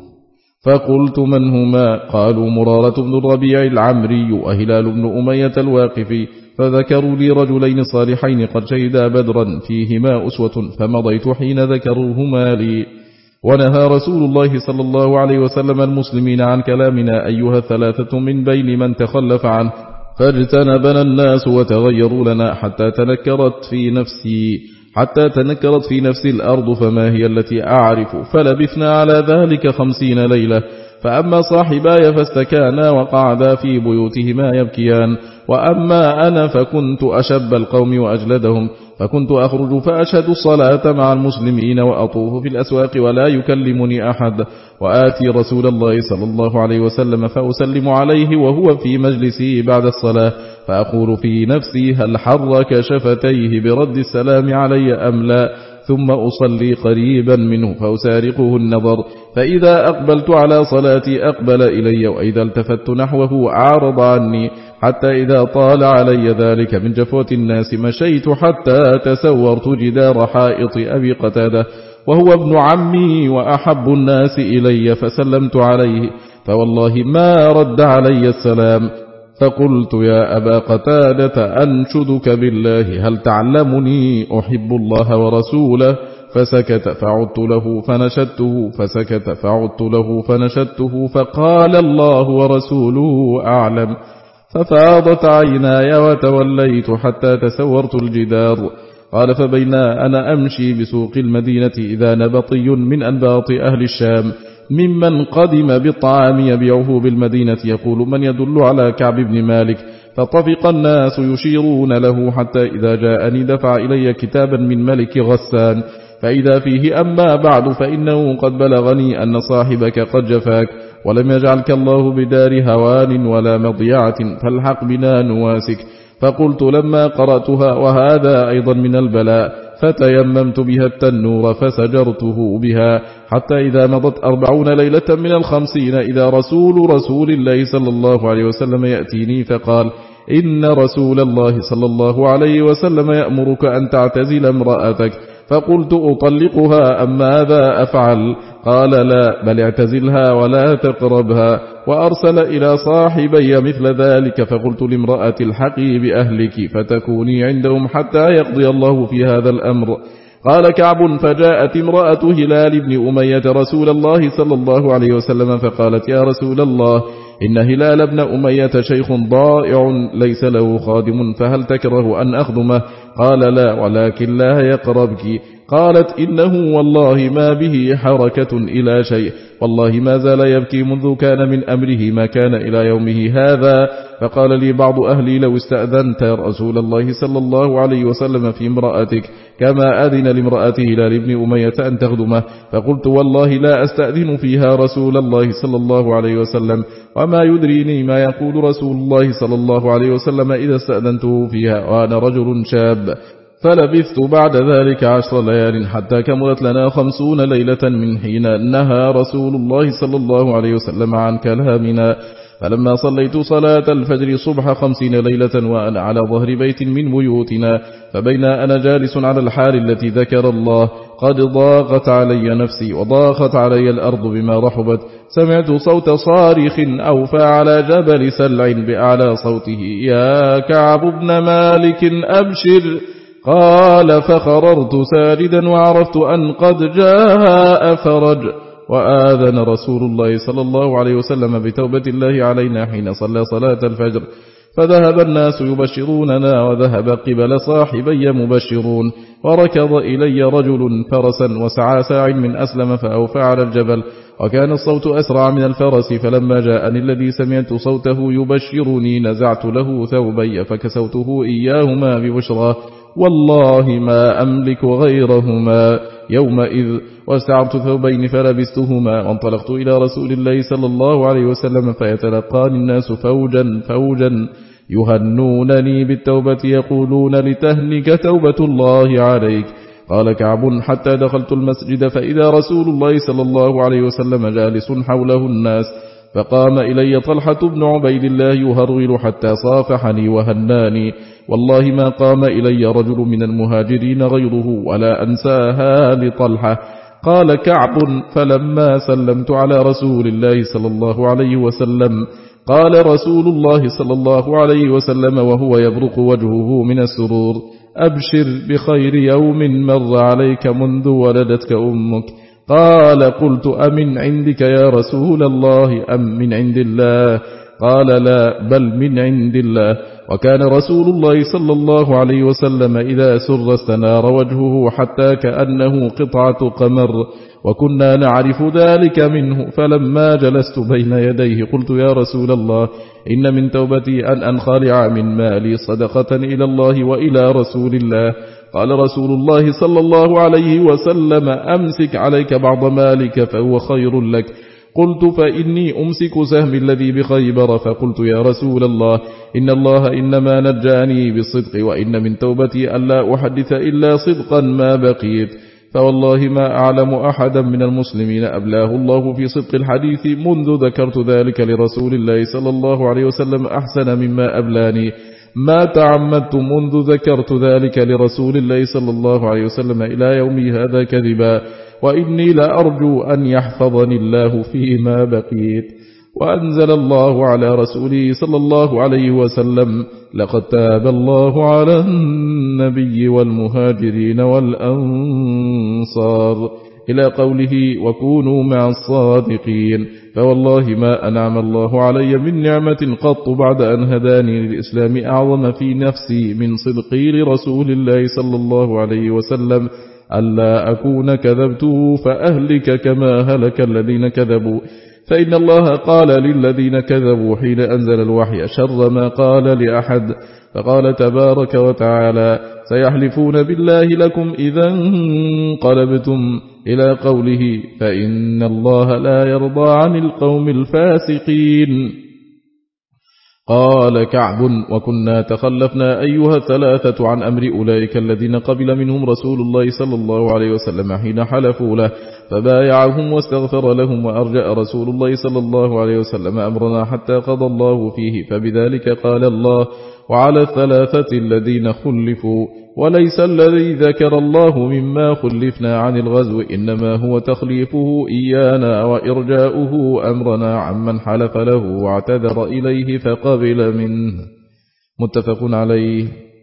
فقلت من هما؟ قالوا مرارة بن الربيع العمري وهلال بن أمية الواقفي. فذكروا لي رجلين صالحين قد شهدا بدرا فيهما أسوة، فمضيت حين ذكروهما لي. ونهى رسول الله صلى الله عليه وسلم المسلمين عن كلامنا أيها الثلاثة من بين من تخلف عنه، فاجتنبنا الناس وتغيروا لنا حتى تنكرت في نفسي حتى تنكرت في نفسي الأرض فما هي التي أعرف. فلبثنا على ذلك خمسين ليلة. فأما صاحباي فاستكانا وقعدا في بيوتهما يبكيان، وأما أنا فكنت أشب القوم وأجلدهم، فكنت أخرج فأشهد الصلاة مع المسلمين وأطوف في الأسواق ولا يكلمني أحد، وآتي رسول الله صلى الله عليه وسلم فأسلم عليه وهو في مجلسي بعد الصلاة، فأقول في نفسي هل حرك شفتيه برد السلام علي أم لا، ثم أصلي قريبا منه فأسارقه النظر، فإذا أقبلت على صلاتي أقبل إلي، وإذا التفت نحوه أعرض عني، حتى إذا طال علي ذلك من جفوة الناس مشيت حتى تسورت جدار حائط أبي قتادة، وهو ابن عمي وأحب الناس إلي، فسلمت عليه فوالله ما رد علي السلام. فقلت يا أبا قتادة أنشدك بالله هل تعلمني أحب الله ورسوله؟ فسكت فعدت له فنشدته فسكت فعدت له فنشدته فقال الله ورسوله أعلم. ففاضت عيناي وتوليت حتى تسورت الجدار. قال فبينا أنا أمشي بسوق المدينة إذا نبطي من أنباط أهل الشام ممن قدم بالطعام يبيعه بالمدينة يقول من يدل على كعب بن مالك، فطفق الناس يشيرون له حتى إذا جاءني دفع إلي كتابا من ملك غسان، فإذا فيه أما بعد فإنه قد بلغني أن صاحبك قد جفاك، ولم يجعلك الله بدار هوان ولا مضيعة، فالحق بنا نواسك. فقلت لما قرأتها وهذا أيضا من البلاء، فتيممت بها التنور فسجرته بها، حتى إذا مضت أربعون ليلة من الخمسين إذا رسول رسول الله صلى الله عليه وسلم يأتيني فقال إن رسول الله صلى الله عليه وسلم يأمرك أن تعتزل امرأتك. فقلت أطلقها أم ماذا أفعل؟ قال لا بل اعتزلها ولا تقربها، وأرسل إلى صاحبي مثل ذلك. فقلت لامرأة الحقي بأهلك فتكوني عندهم حتى يقضي الله في هذا الأمر. قال كعب فجاءت امرأة هلال بن أمية رسول الله صلى الله عليه وسلم فقالت يا رسول الله إن هلال بن أمية شيخ ضائع ليس له خادم، فهل تكره أن أخدمه؟ قال لا ولكن لا يقربك. قالت إنه والله ما به حركة إلى شيء، والله ما زال يبكي منذ كان من أمره ما كان إلى يومه هذا. فقال لي بعض أهلي لو استأذنت رسول الله صلى الله عليه وسلم في امرأتك كما أذن لامرأة هلال بن أمية أن تخدمه. فقلت والله لا أستأذن فيها رسول الله صلى الله عليه وسلم، وما يدريني ما يقول رسول الله صلى الله عليه وسلم إذا استأذنته فيها وأنا رجل شاب. فلبثت بعد ذلك عشر ليال حتى كملت لنا خمسون ليلة من حين نهى رسول الله صلى الله عليه وسلم عن كلامنا. فلما صليت صلاة الفجر صبح خمسين ليلة وأنا على ظهر بيت من بيوتنا، فبين أنا جالس على الحال التي ذكر الله قد ضاقت علي نفسي وضاقت علي الأرض بما رحبت، سمعت صوت صارخ أوفى على جبل سلع بأعلى صوته يا كعب بن مالك أبشر. قال فخررت ساجدا وعرفت أن قد جاء فرج. وآذن رسول الله صلى الله عليه وسلم بتوبة الله علينا حين صلى صلاة الفجر، فذهب الناس يبشروننا وذهب قبل صاحبي مبشرون، وركض إلي رجل فرسا وسعى ساع من أسلم فأوفى على الجبل، وكان الصوت أسرع من الفرس. فلما جاءني الذي سمعت صوته يبشرني نزعت له ثوبي فكسوته إياهما ببشراه، والله ما أملك غيرهما. يومئذ واستعرت ثوبين فلبستهما وانطلقت إلى رسول الله صلى الله عليه وسلم فيتلقاني الناس فوجا فوجا يهنونني بالتوبة يقولون لتهنك توبة الله عليك. قال كعب حتى دخلت المسجد فإذا رسول الله صلى الله عليه وسلم جالس حوله الناس فقام إلي طلحة بن عبيد الله يهرول حتى صافحني وهناني والله ما قام إلي رجل من المهاجرين غيره ولا أنساها لطلحة. قال كعب فلما سلمت على رسول الله صلى الله عليه وسلم قال رسول الله صلى الله عليه وسلم وهو يبرق وجهه من السرور أبشر بخير يوم مر عليك منذ ولدتك أمك. قال قلت أمن عندك يا رسول الله أم من عند الله؟ قال لا بل من عند الله. وكان رسول الله صلى الله عليه وسلم إذا سر استنار وجهه حتى كأنه قطعة قمر وكنا نعرف ذلك منه. فلما جلست بين يديه قلت يا رسول الله إن من توبتي أن أنخلع من مالي صدقة إلى الله وإلى رسول الله. قال رسول الله صلى الله عليه وسلم أمسك عليك بعض مالك فهو خير لك. قلت فإني أمسك سهم الذي بخيبر. فقلت يا رسول الله إن الله إنما نجاني بالصدق وإن من توبتي ألا أحدث إلا صدقا ما بقيت. فوالله ما أعلم أحدا من المسلمين أبلاه الله في صدق الحديث منذ ذكرت ذلك لرسول الله صلى الله عليه وسلم أحسن مما أبلاني. ما تعمدت منذ ذكرت ذلك لرسول الله صلى الله عليه وسلم إلى يومي هذا كذبا وإني لأرجو أن يحفظني الله فيما بقيت. وأنزل الله على رسوله صلى الله عليه وسلم لقد تاب الله على النبي والمهاجرين والأنصار إلى قوله وكونوا مع الصادقين. فوالله ما أنعم الله علي من نعمة قط بعد أن هداني للإسلام أعظم في نفسي من صدقي لرسول الله صلى الله عليه وسلم ألا أكون كذبته فأهلك كما هلك الذين كذبوا. فإن الله قال للذين كذبوا حين أنزل الوحي شر ما قال لأحد. فقال تبارك وتعالى سيحلفون بالله لكم إذا انقلبتم إلى قوله فإن الله لا يرضى عن القوم الفاسقين. قال كعب وكنا تخلفنا أيها الثلاثة عن أمر أولئك الذين قبل منهم رسول الله صلى الله عليه وسلم حين حلفوا له فبايعهم واستغفر لهم وأرجأ رسول الله صلى الله عليه وسلم أمرنا حتى قضى الله فيه. فبذلك قال الله وعلى الثلاثة الذين خلفوا وليس الذي ذكر الله مما خلفنا عن الغزو إنما هو تخليفه إيانا وإرجاؤه أمرنا عمن حلف له واعتذر إليه فقبل منه. متفق عليه.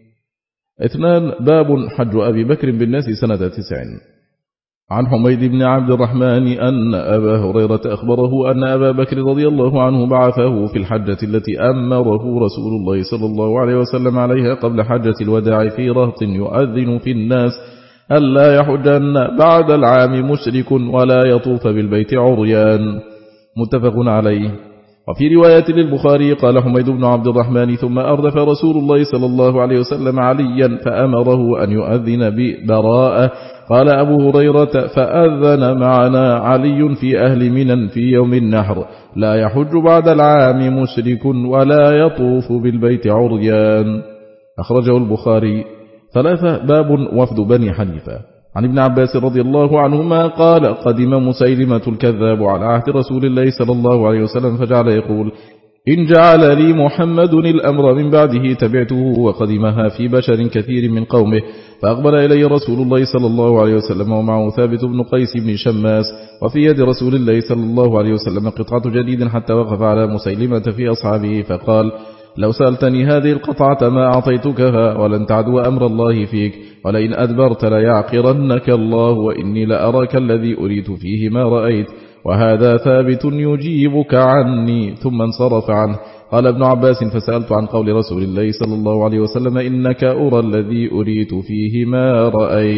اثنان باب حج أبي بكر بالناس سنة تسع. عن حميد بن عبد الرحمن أن أبا هريرة أخبره أن أبا بكر رضي الله عنه بعثه في الحجة التي أمره رسول الله صلى الله عليه وسلم عليها قبل حجة الوداع في رهط يؤذن في الناس ألا يحجن بعد العام مشرك ولا يطوف بالبيت عريان. متفق عليه. وفي رواية للبخاري قال حميد بن عبد الرحمن ثم أردف رسول الله صلى الله عليه وسلم عليا فأمره أن يؤذن ببراءة. قال أبو هريرة فأذن معنا علي في أهل منى في يوم النحر لا يحج بعد العام مشرك ولا يطوف بالبيت عريان. أخرجه البخاري. ثلاثة باب وفد بني حنيفة. عن ابن عباس رضي الله عنهما قال قدم مسيلمة الكذاب على عهد رسول الله صلى الله عليه وسلم فجعل يقول إن جعل لي محمد الأمر من بعده تبعته. وقدمها في بشر كثير من قومه. فأقبل إلي رسول الله صلى الله عليه وسلم ومعه ثابت بن قيس بن شماس وفي يد رسول الله صلى الله عليه وسلم قطعة جديد حتى وقف على مسيلمة في أصحابه فقال لو سألتني هذه القطعة ما أعطيتكها ولن تعدو أمر الله فيك ولئن أدبرت ليعقرنك الله وإني لأراك الذي أريد فيه ما رأيت. وهذا ثابت يجيبك عني. ثم انصرف عنه. قال ابن عباس فسألت عن قول رسول الله صلى الله عليه وسلم إنك أرى الذي أريد فيه ما رأيت.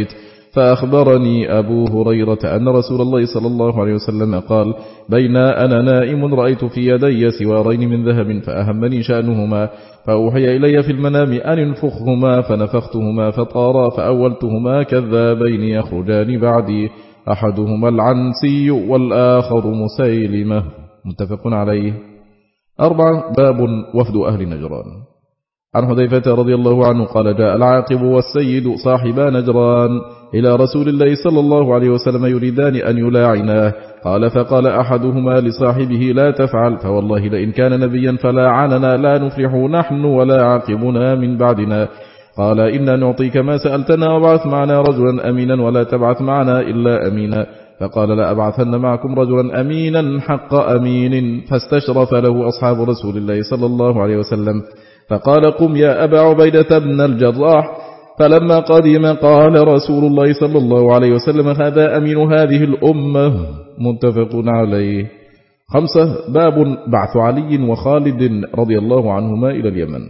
فأخبرني أبو هريرة أن رسول الله صلى الله عليه وسلم قال: بين أنا نائم رأيت في يدي سوارين من ذهب فأهمني شأنهما، فأوحي إلي في المنام أن انفخهما، فنفختهما فطارا، فأولتهما كذابين يخرجان بعدي، أحدهما العنسي والآخر مسيلمة. متفق عليه. أربعة. باب وفد أهل نجران. عن حذيفة رضي الله عنه قال: جاء العاقب والسيد صاحبا نجران إلى رسول الله صلى الله عليه وسلم يريدان أن يلاعناه. قال: فقال أحدهما لصاحبه: لا تفعل، فوالله لئن كان نبيا فلاعننا لا نفلح نحن ولا عاقبنا من بعدنا. قال: إنا نعطيك ما سألتنا، وابعث معنا رجلا أمينا ولا تبعث معنا إلا أمينا. فقال: لا أبعثن معكم رجلا أمينا حق أمين. فاستشرف له أصحاب رسول الله صلى الله عليه وسلم، فقال: قم يا أبا عبيدة بن الجراح. فلما قدم قال رسول الله صلى الله عليه وسلم: هذا أمين هذه الأمة. متفق عليه. خمسة. باب بعث علي وخالد رضي الله عنهما إلى اليمن.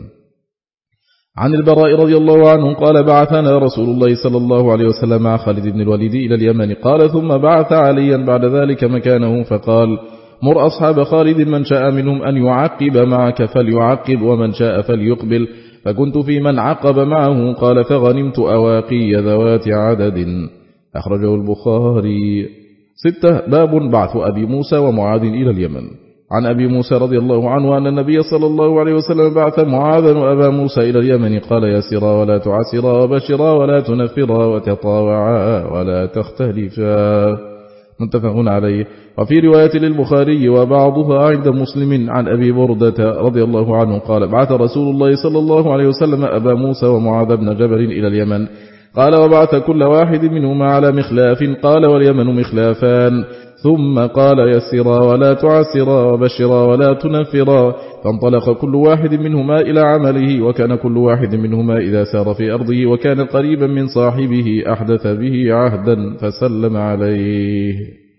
عن البراء رضي الله عنه قال: بعثنا رسول الله صلى الله عليه وسلم مع خالد بن الوليد إلى اليمن. قال: ثم بعث عليا بعد ذلك مكانه، فقال: مر أصحاب خالد من شاء منهم أن يعقب معك فليعقب، ومن شاء فليقبل. فكنت في من عقب معه. قال: فغنمت أواقي ذوات عدد. أخرجه البخاري. ستة. باب بعث أبي موسى ومعاذ إلى اليمن. عن أبي موسى رضي الله عنه أن النبي صلى الله عليه وسلم بعث معاذا وأبا موسى إلى اليمن. قال: يسرا ولا تعسرا، وبشرا ولا تنفرا، وتطاوعا ولا تختلفا. متفق عليه. وفي رواية للبخاري وبعضها عند مسلم عن أبي بردة رضي الله عنه قال: بعث رسول الله صلى الله عليه وسلم أبا موسى ومعاذ بن جبل إلى اليمن. قال: وبعث كل واحد منهما على مخلاف. قال: واليمن مخلافان. ثم قال: يسرا ولا تعسرا، وبشرا ولا تنفرا. فانطلق كل واحد منهما إلى عمله، وكان كل واحد منهما إذا سار في أرضه وكان قريبا من صاحبه أحدث به عهدا فسلم عليه.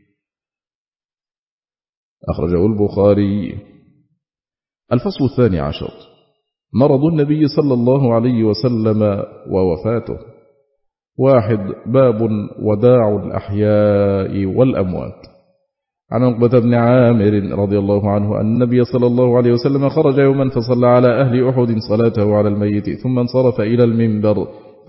أخرجه البخاري. الفصل الثاني عشر. مرض النبي صلى الله عليه وسلم ووفاته. واحد. باب وداع الأحياء والأموات. عن عقبة بن عامر رضي الله عنه أن النبي صلى الله عليه وسلم خرج يوما فصلى على أهل أحد صلاته على الميت، ثم انصرف إلى المنبر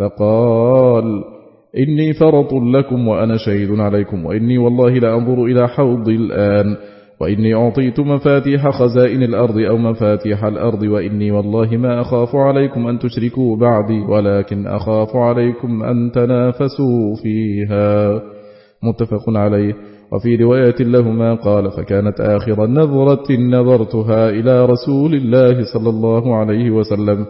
فقال: إني فرط لكم وأنا شهيد عليكم، وإني والله لأنظر إلى حوضي الآن، وإني أعطيت مفاتيح خزائن الأرض أو مفاتيح الأرض، وإني والله ما أخاف عليكم أن تشركوا بعدي، ولكن أخاف عليكم أن تنافسوا فيها. متفق عليه. وفي رواية لهما قال: فكانت آخر نظرة نظرتها إلى رسول الله صلى الله عليه وسلم.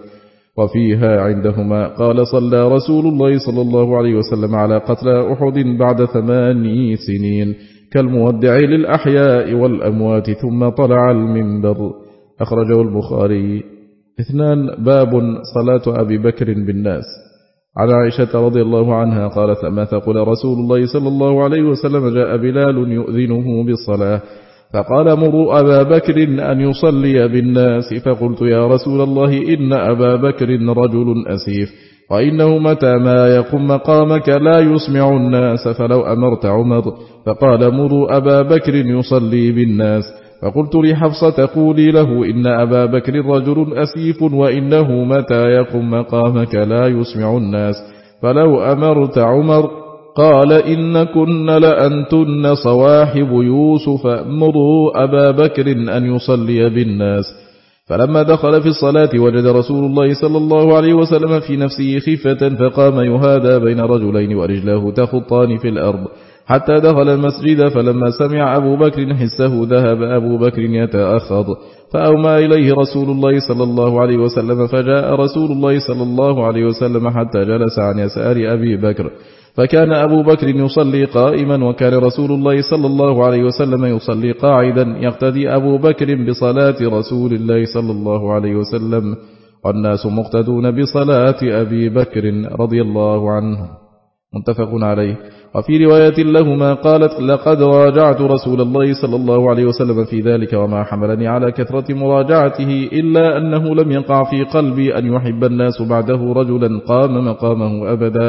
وفيها عندهما قال: صلى رسول الله صلى الله عليه وسلم على قتلى أحد بعد ثماني سنين كالمودع للأحياء والأموات، ثم طلع المنبر. أخرجه البخاري. اثنان. باب صلاة أبي بكر بالناس. عن عائشة رضي الله عنها قالت: لما ثقل رسول الله صلى الله عليه وسلم جاء بلال يؤذنه بالصلاة، فقال: مروا أبا بكر أن يصلي بالناس. فقلت: يا رسول الله، إن أبا بكر رجل أسيف، وإنه متى ما يقم مقامك لا يسمع الناس، فلو أمرت عمر. فقال: مروا أبا بكر يصلي بالناس. فقلت لحفصة: قولي له إن أبا بكر رجل أسيف، وإنه متى يقم مقامك لا يسمع الناس، فلو أمرت عمر. قال: إن كن لأنتن صواحب يوسف، مروا أبا بكر أن يصلي بالناس. فلما دخل في الصلاة وجد رسول الله صلى الله عليه وسلم في نفسه خفة، فقام يهادى بين رجلين ورجلاه تخطان في الأرض حتى دخل المسجد. فلما سمع أبو بكر حسه ذهب أبو بكر يتأخض، فأومى إليه رسول الله صلى الله عليه وسلم، فجاء رسول الله صلى الله عليه وسلم حتى جلس عن يسار أبي بكر، فكان أبو بكر يصلي قائما، وكان رسول الله صلى الله عليه وسلم يصلي قاعدا، يقتدي أبو بكر بصلاة رسول الله صلى الله عليه وسلم، والناس مقتدون بصلاة أبي بكر رضي الله عنه. متفق عليه. وفي رواية لهما قالت: لقد راجعت رسول الله صلى الله عليه وسلم في ذلك، وما حملني على كثرة مراجعته إلا أنه لم يقع في قلبي أن يحب الناس بعده رجلا قام مقامه أبدا.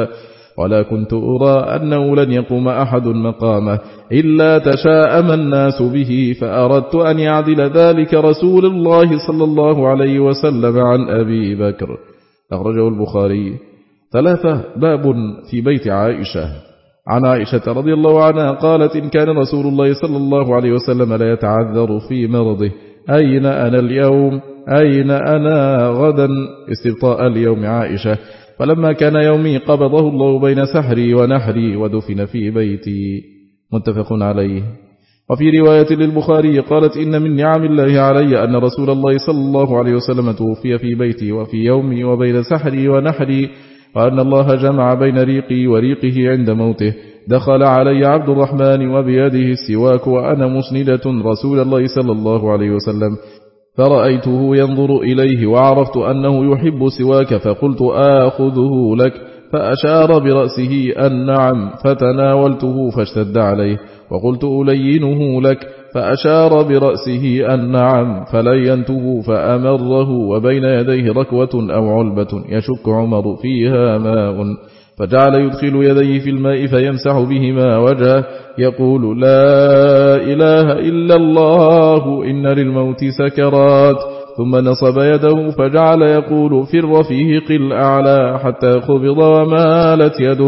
ولا كنت أرى أنه لن يقوم أحد مقامه إلا تشاءم الناس به، فأردت أن يعدل ذلك رسول الله صلى الله عليه وسلم عن أبي بكر. أخرجه البخاري. ثلاثة. باب في بيت عائشة. عن عائشة رضي الله عنها قالت: إن كان رسول الله صلى الله عليه وسلم لا يتعذر في مرضه: أين أنا اليوم؟ أين أنا غدا؟ استبطاء اليوم عائشة. فلما كان يومي قبضه الله بين سحري ونحري ودفن في بيتي. متفق عليه. وفي رواية للبخاري قالت: إن من نعم الله علي أن رسول الله صلى الله عليه وسلم توفي في بيتي وفي يومي وبين سحري ونحري، وأن الله جمع بين ريقي وريقه عند موته. دخل علي عبد الرحمن وبيده السواك وأنا مسندة رسول الله صلى الله عليه وسلم، فرأيته ينظر إليه وعرفت أنه يحب السواك، فقلت: آخذه لك؟ فأشار برأسه أن نعم، فتناولته فاشتد عليه، وقلت: ألينه لك؟ فأشار برأسه أن نعم، فلينته فأمره، وبين يديه ركوة أو علبة يشك عمر فيها ماء، فجعل يدخل يديه في الماء فيمسح بهما وجهه يقول: لا إله إلا الله، إن للموت سكرات. ثم نصب يده فجعل يقول في الرفيق الأعلى حتى قبض ومالت يده.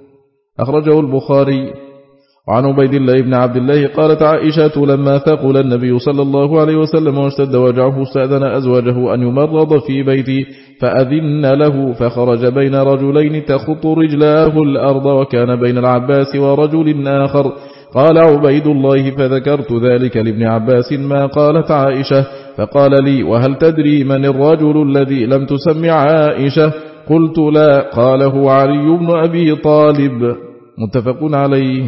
أخرجه البخاري. وعن عبيد الله بن عبد الله قالت عائشة: لما ثقل النبي صلى الله عليه وسلم واشتد وجعه استأذن أزواجه أن يمرض في بيتي، فأذن له، فخرج بين رجلين تخط رجلاه الأرض، وكان بين العباس ورجل آخر. قال عبيد الله: فذكرت ذلك لابن عباس ما قالت عائشة، فقال لي: وهل تدري من الرجل الذي لم تسمع عائشة؟ قلت: لا. قال: هو علي بن أبي طالب. متفق عليه.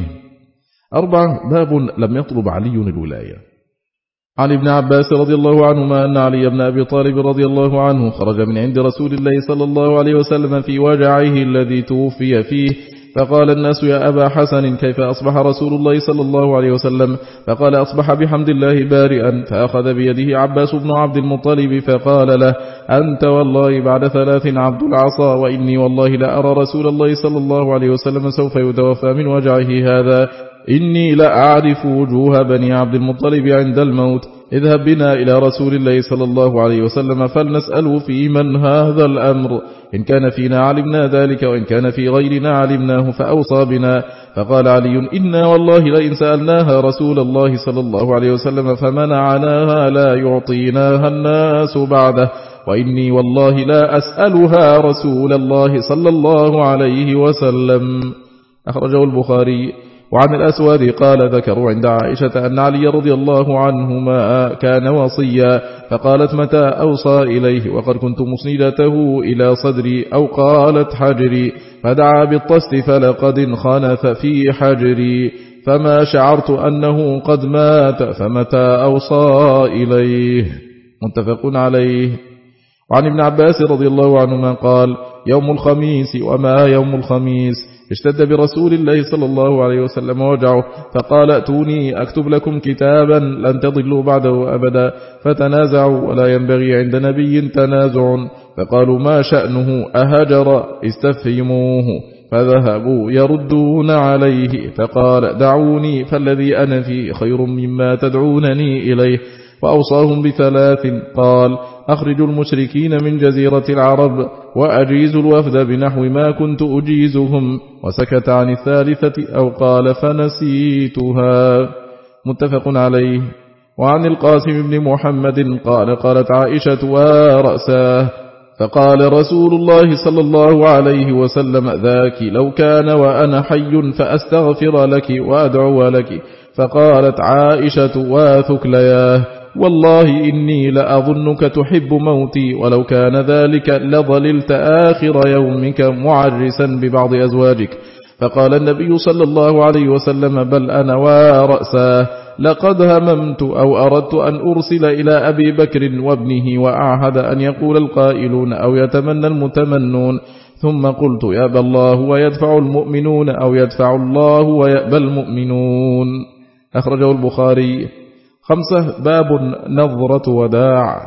أربعة. باب لم يطلب علي الولاية. عن ابن عباس رضي الله عنهما أن علي بن أبي طالب رضي الله عنه خرج من عند رسول الله صلى الله عليه وسلم في وجعه الذي توفي فيه، فقال الناس: يا أبا حسن، كيف أصبح رسول الله صلى الله عليه وسلم؟ فقال: أصبح بحمد الله بارئا. فأخذ بيده عباس بن عبد المطلب فقال له: أنت والله بعد ثلاث عبد العصا، وإني والله لا أرى رسول الله صلى الله عليه وسلم سوف يتوفى من وجعه هذا، إني لأعرف وجوه بني عبد المطلب عند الموت. اذهب بنا إلى رسول الله صلى الله عليه وسلم فلنسأله في من هذا الأمر، إن كان فينا علمنا ذلك، وإن كان في غيرنا علمناه فأوصى بنا. فقال علي: إنا والله لئن سألناها رسول الله صلى الله عليه وسلم فمنعناها لا يعطيناها الناس بعده، وإني والله لا أسألها رسول الله صلى الله عليه وسلم. أخرجه البخاري. وعن الأسود قال: ذكروا عند عائشة أن علي رضي الله عنهما كان وصيا، فقالت: متى أوصى إليه؟ وقد كنت مسندته إلى صدري، أو قالت حجري، فدعا بالطست فلقد انخنث في حجري، فما شعرت أنه قد مات، فمتى أوصى إليه. متفق عليه. وعن ابن عباس رضي الله عنهما قال: يوم الخميس. وما يوم الخميس؟ اشتد برسول الله صلى الله عليه وسلم وجعه، فقال: ائتوني أكتب لكم كتابا لن تضلوا بعده أبدا. فتنازعوا، ولا ينبغي عند نبي تنازع، فقالوا: ما شأنه؟ أهجر؟ استفهموه. فذهبوا يردون عليه، فقال: دعوني، فالذي أنا فيه خير مما تدعونني إليه. وأوصاهم بثلاث، قال: أخرجوا المشركين من جزيرة العرب، وأجيزوا الوفد بنحو ما كنت أجيزهم. وسكت عن الثالثة، أو قال: فنسيتها. متفق عليه. وعن القاسم بن محمد قال: قالت عائشة: ورأساه. فقال رسول الله صلى الله عليه وسلم: ذاك لو كان وأنا حي فأستغفر لك وأدعو لك. فقالت عائشة: وثكلياه، والله إني لأظنك تحب موتي، ولو كان ذلك لظللت آخر يومك معرسا ببعض أزواجك. فقال النبي صلى الله عليه وسلم: بل أنا ورأساه، لقد هممت أو أردت أن أرسل إلى أبي بكر وابنه وأعهد أن يقول القائلون أو يتمنى المتمنون، ثم قلت: يأبى الله ويدفع المؤمنون، أو يدفع الله ويأبى المؤمنون. أخرجه البخاري. خمسة. باب نظرة وداع.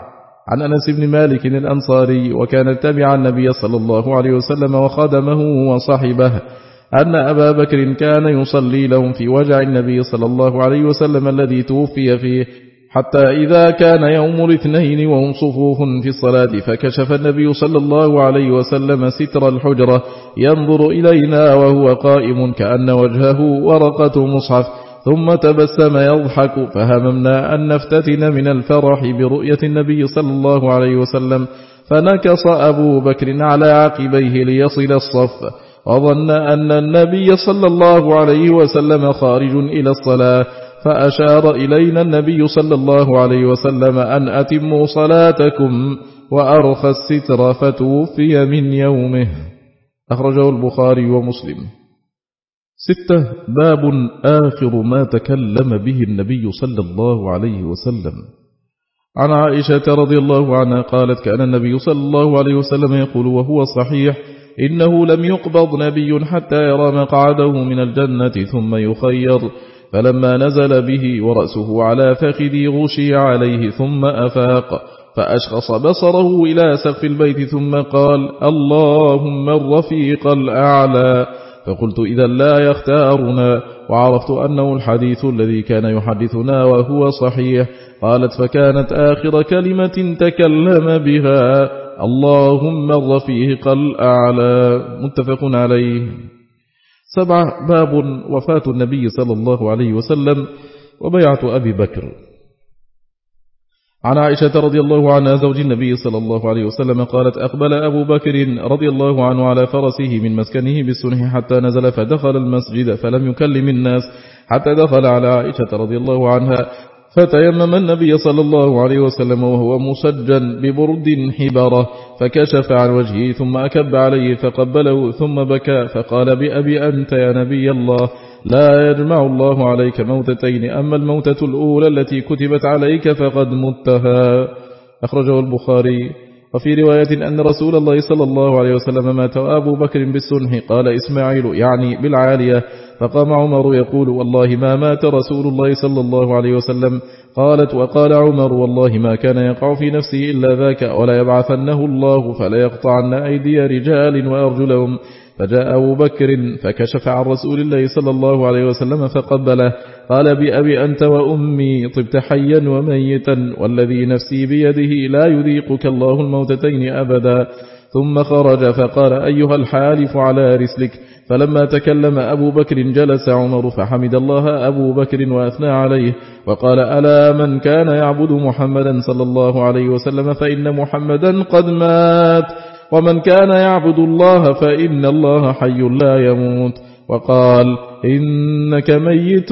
عن أنس بن مالك الأنصاري وكان تبع النبي صلى الله عليه وسلم وخادمه وصحبه أن أبا بكر كان يصلي لهم في وجع النبي صلى الله عليه وسلم الذي توفي فيه، حتى إذا كان يوم الاثنين وهم صفوف في الصلاة فكشف النبي صلى الله عليه وسلم ستر الحجرة ينظر إلينا وهو قائم كأن وجهه ورقة مصحف، ثم تبسم يضحك، فهممنا أن نفتتن من الفرح برؤية النبي صلى الله عليه وسلم، فنكص أبو بكر على عقبيه ليصل الصف، وظن أن النبي صلى الله عليه وسلم خارج إلى الصلاة، فأشار إلينا النبي صلى الله عليه وسلم أن أتموا صلاتكم، وأرخى الستر فتوفي من يومه. أخرجه البخاري ومسلم. ستة. باب آخر ما تكلم به النبي صلى الله عليه وسلم. عن عائشة رضي الله عنها قالت: كان النبي صلى الله عليه وسلم يقول وهو صحيح: إنه لم يقبض نبي حتى يرى مقعده من الجنة ثم يخير، فلما نزل به ورأسه على فخذي غشي عليه ثم أفاق، فأشخص بصره إلى سقف البيت ثم قال: اللهم الرفيق الأعلى. فقلت: إذا لا يختارنا، وعرفت أنه الحديث الذي كان يحدثنا وهو صحيح. قالت: فكانت آخر كلمة تكلم بها: اللهم الرفيق الأعلى. متفق عليه. سبعة. باب وفاة النبي صلى الله عليه وسلم وبيعة أبي بكر. عن عائشة رضي الله عنها زوج النبي صلى الله عليه وسلم قالت: أقبل أبو بكر رضي الله عنه على فرسه من مسكنه بالسنح حتى نزل فدخل المسجد فلم يكلم الناس حتى دخل على عائشة رضي الله عنها، فتيمم النبي صلى الله عليه وسلم وهو مسجن ببرد حبرة، فكشف عن وجهه ثم أكب عليه فقبله ثم بكى، فقال: بأبي أنت يا نبي الله، لا يجمع الله عليك موتتين، أما الموتة الأولى التي كتبت عليك فقد متها. أخرجه البخاري. وفي رواية أن رسول الله صلى الله عليه وسلم مات وأبو بكر بالسنح، قال إسماعيل يعني بالعالية، فقام عمر يقول: والله ما مات رسول الله صلى الله عليه وسلم. قالت: وقال عمر: والله ما كان يقع في نفسه إلا ذاك، ولا يبعثنه الله فلا يقطعن أيدي رجال وأرجلهم. فجاء أبو بكر فكشف عن رسول الله صلى الله عليه وسلم فقبله، قال: بأبي أنت وأمي، طبت حيا وميتا، والذي نفسي بيده لا يذيقك الله الموتتين أبدا. ثم خرج فقال: أيها الحالف على رسلك. فلما تكلم أبو بكر جلس عمر فحمد الله أبو بكر وأثنى عليه وقال: ألا من كان يعبد محمدا صلى الله عليه وسلم فإن محمدا قد مات، ومن كان يعبد الله فإن الله حي لا يموت. وقال: إنك ميت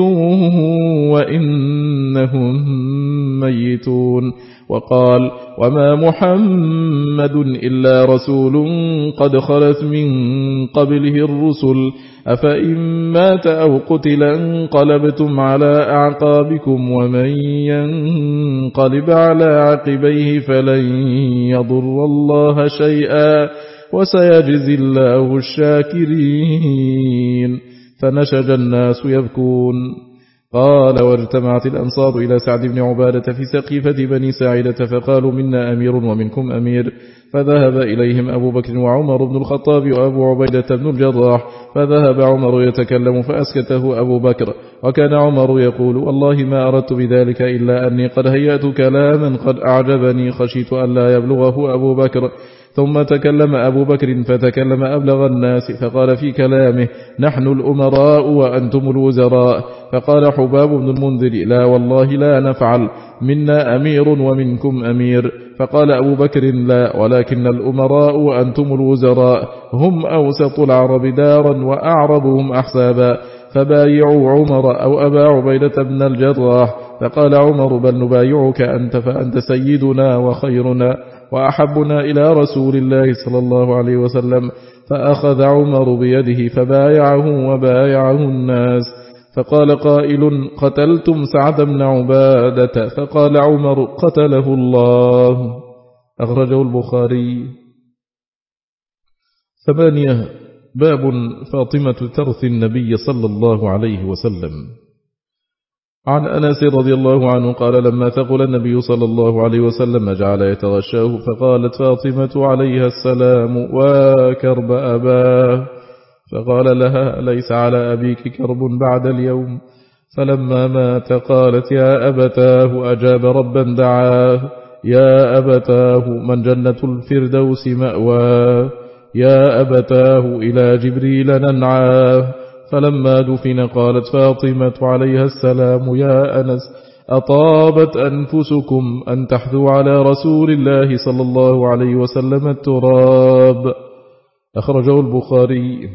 وإنهم ميتون. وقال: وما محمد إلا رسول قد خلت من قبله الرسل، أفإن مات أو قتل انقلبتم على أعقابكم، ومن ينقلب على عقبيه فلن يضر الله شيئا، وسيجزي الله الشاكرين. فنشج الناس يبكون. قال: واجتمعت الأنصار إلى سعد بن عبادة في سقيفة بني ساعدة، فقالوا: منا أمير ومنكم أمير. فذهب إليهم أبو بكر وعمر بن الخطاب وأبو عبيدة بن الجراح، فذهب عمر يتكلم فأسكته أبو بكر، وكان عمر يقول: والله ما أردت بذلك إلا أني قد هيأت كلاما قد أعجبني، خشيت أن لا يبلغه أبو بكر. ثم تكلم أبو بكر فتكلم أبلغ الناس، فقال في كلامه: نحن الأمراء وأنتم الوزراء. فقال حباب بن المنذر: لا والله لا نفعل، منا أمير ومنكم أمير. فقال أبو بكر: لا، ولكن الأمراء وأنتم الوزراء، هم أوسط العرب دارا وأعربهم أحسابا، فبايعوا عمر أو أبا عبيدة بن الجراح. فقال عمر: بل نبايعك أنت، فأنت سيدنا وخيرنا وأحبنا إلى رسول الله صلى الله عليه وسلم. فأخذ عمر بيده فبايعه وبايعه الناس. فقال قائل: قتلتم سعد بن عبادة؟ فقال عمر: قتله الله. أخرجه البخاري. ثمانية. باب فاطمة ترثي النبي صلى الله عليه وسلم. عن أنس رضي الله عنه قال لما ثقل النبي صلى الله عليه وسلم جعل يتغشاه فقالت فاطمة عليها السلام وكرب أباه، فقال لها ليس على أبيك كرب بعد اليوم. فلما مات قالت يا أبتاه أجاب ربا دعاه، يا أبتاه من جنة الفردوس مأواه، يا أبتاه إلى جبريل ننعاه. فلما دفن قالت فاطمة عليها السلام يا أنس أطابت أنفسكم أن تحثوا على رسول الله صلى الله عليه وسلم التراب. أخرجه البخاري.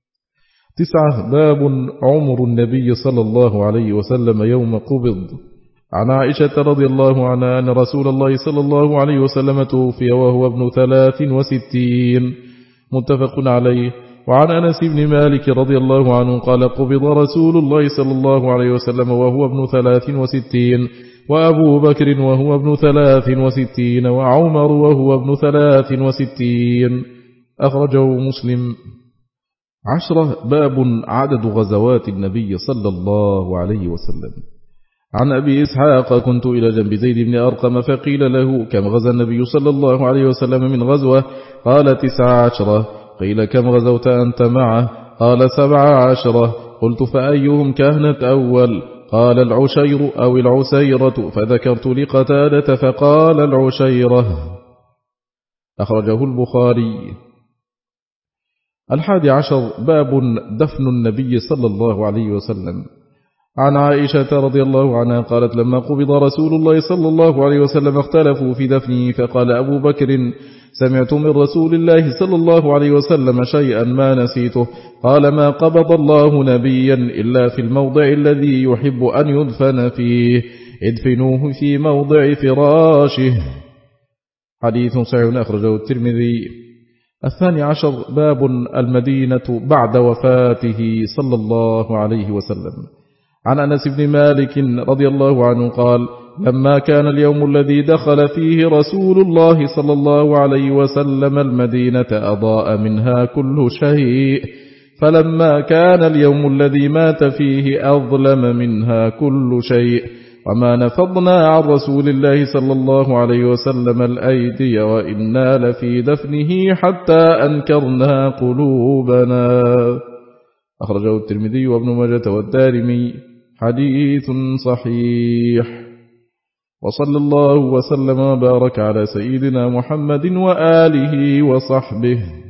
تسعة. باب عمر النبي صلى الله عليه وسلم يوم قبض. عن عائشة رضي الله عنها أن رسول الله صلى الله عليه وسلم توفي وهو ابن ثلاث وستين، متفق عليه. وعن أنس بن مالك رضي الله عنه قال قبض رسول الله صلى الله عليه وسلم وهو ابن ثلاث وستين، وأبو بكر وهو ابن ثلاث وستين، وعمر وهو ابن ثلاث وستين. أخرجه مسلم. عشرة. باب عدد غزوات النبي صلى الله عليه وسلم. عن أبي إسحاق كنت إلى جنب زيد بن أرقم فقيل له كم غزا النبي صلى الله عليه وسلم من غزوة؟ قال تسع عشرة. قيل كم غزوت أنت معه؟ قال سبع عشرة. قلت فأيهم كانت أول؟ قال العشير أو العسيرة، فذكرت لقتادة فقال العشيرة. أخرجه البخاري. الحادي عشر. باب دفن النبي صلى الله عليه وسلم. عن عائشة رضي الله عنها قالت لما قبض رسول الله صلى الله عليه وسلم اختلفوا في دفنه، فقال أبو بكر سمعت من رسول الله صلى الله عليه وسلم شيئا ما نسيته. قال ما قبض الله نبيا إلا في الموضع الذي يحب أن يدفن فيه، ادفنوه في موضع فراشه. حديث صحيح أخرجه الترمذي. الثاني عشر. باب المدينة بعد وفاته صلى الله عليه وسلم. عن أنس بن مالك رضي الله عنه قال لما كان اليوم الذي دخل فيه رسول الله صلى الله عليه وسلم المدينة أضاء منها كل شيء، فلما كان اليوم الذي مات فيه أظلم منها كل شيء، وما نفضنا عن رسول الله صلى الله عليه وسلم الأيدي وإنا لفي دفنه حتى أنكرنا قلوبنا. أخرجه الترمذي وابن ماجه والدارمي. حديث صحيح. وصلى الله وسلم وبارك على سيدنا محمد وآله وصحبه.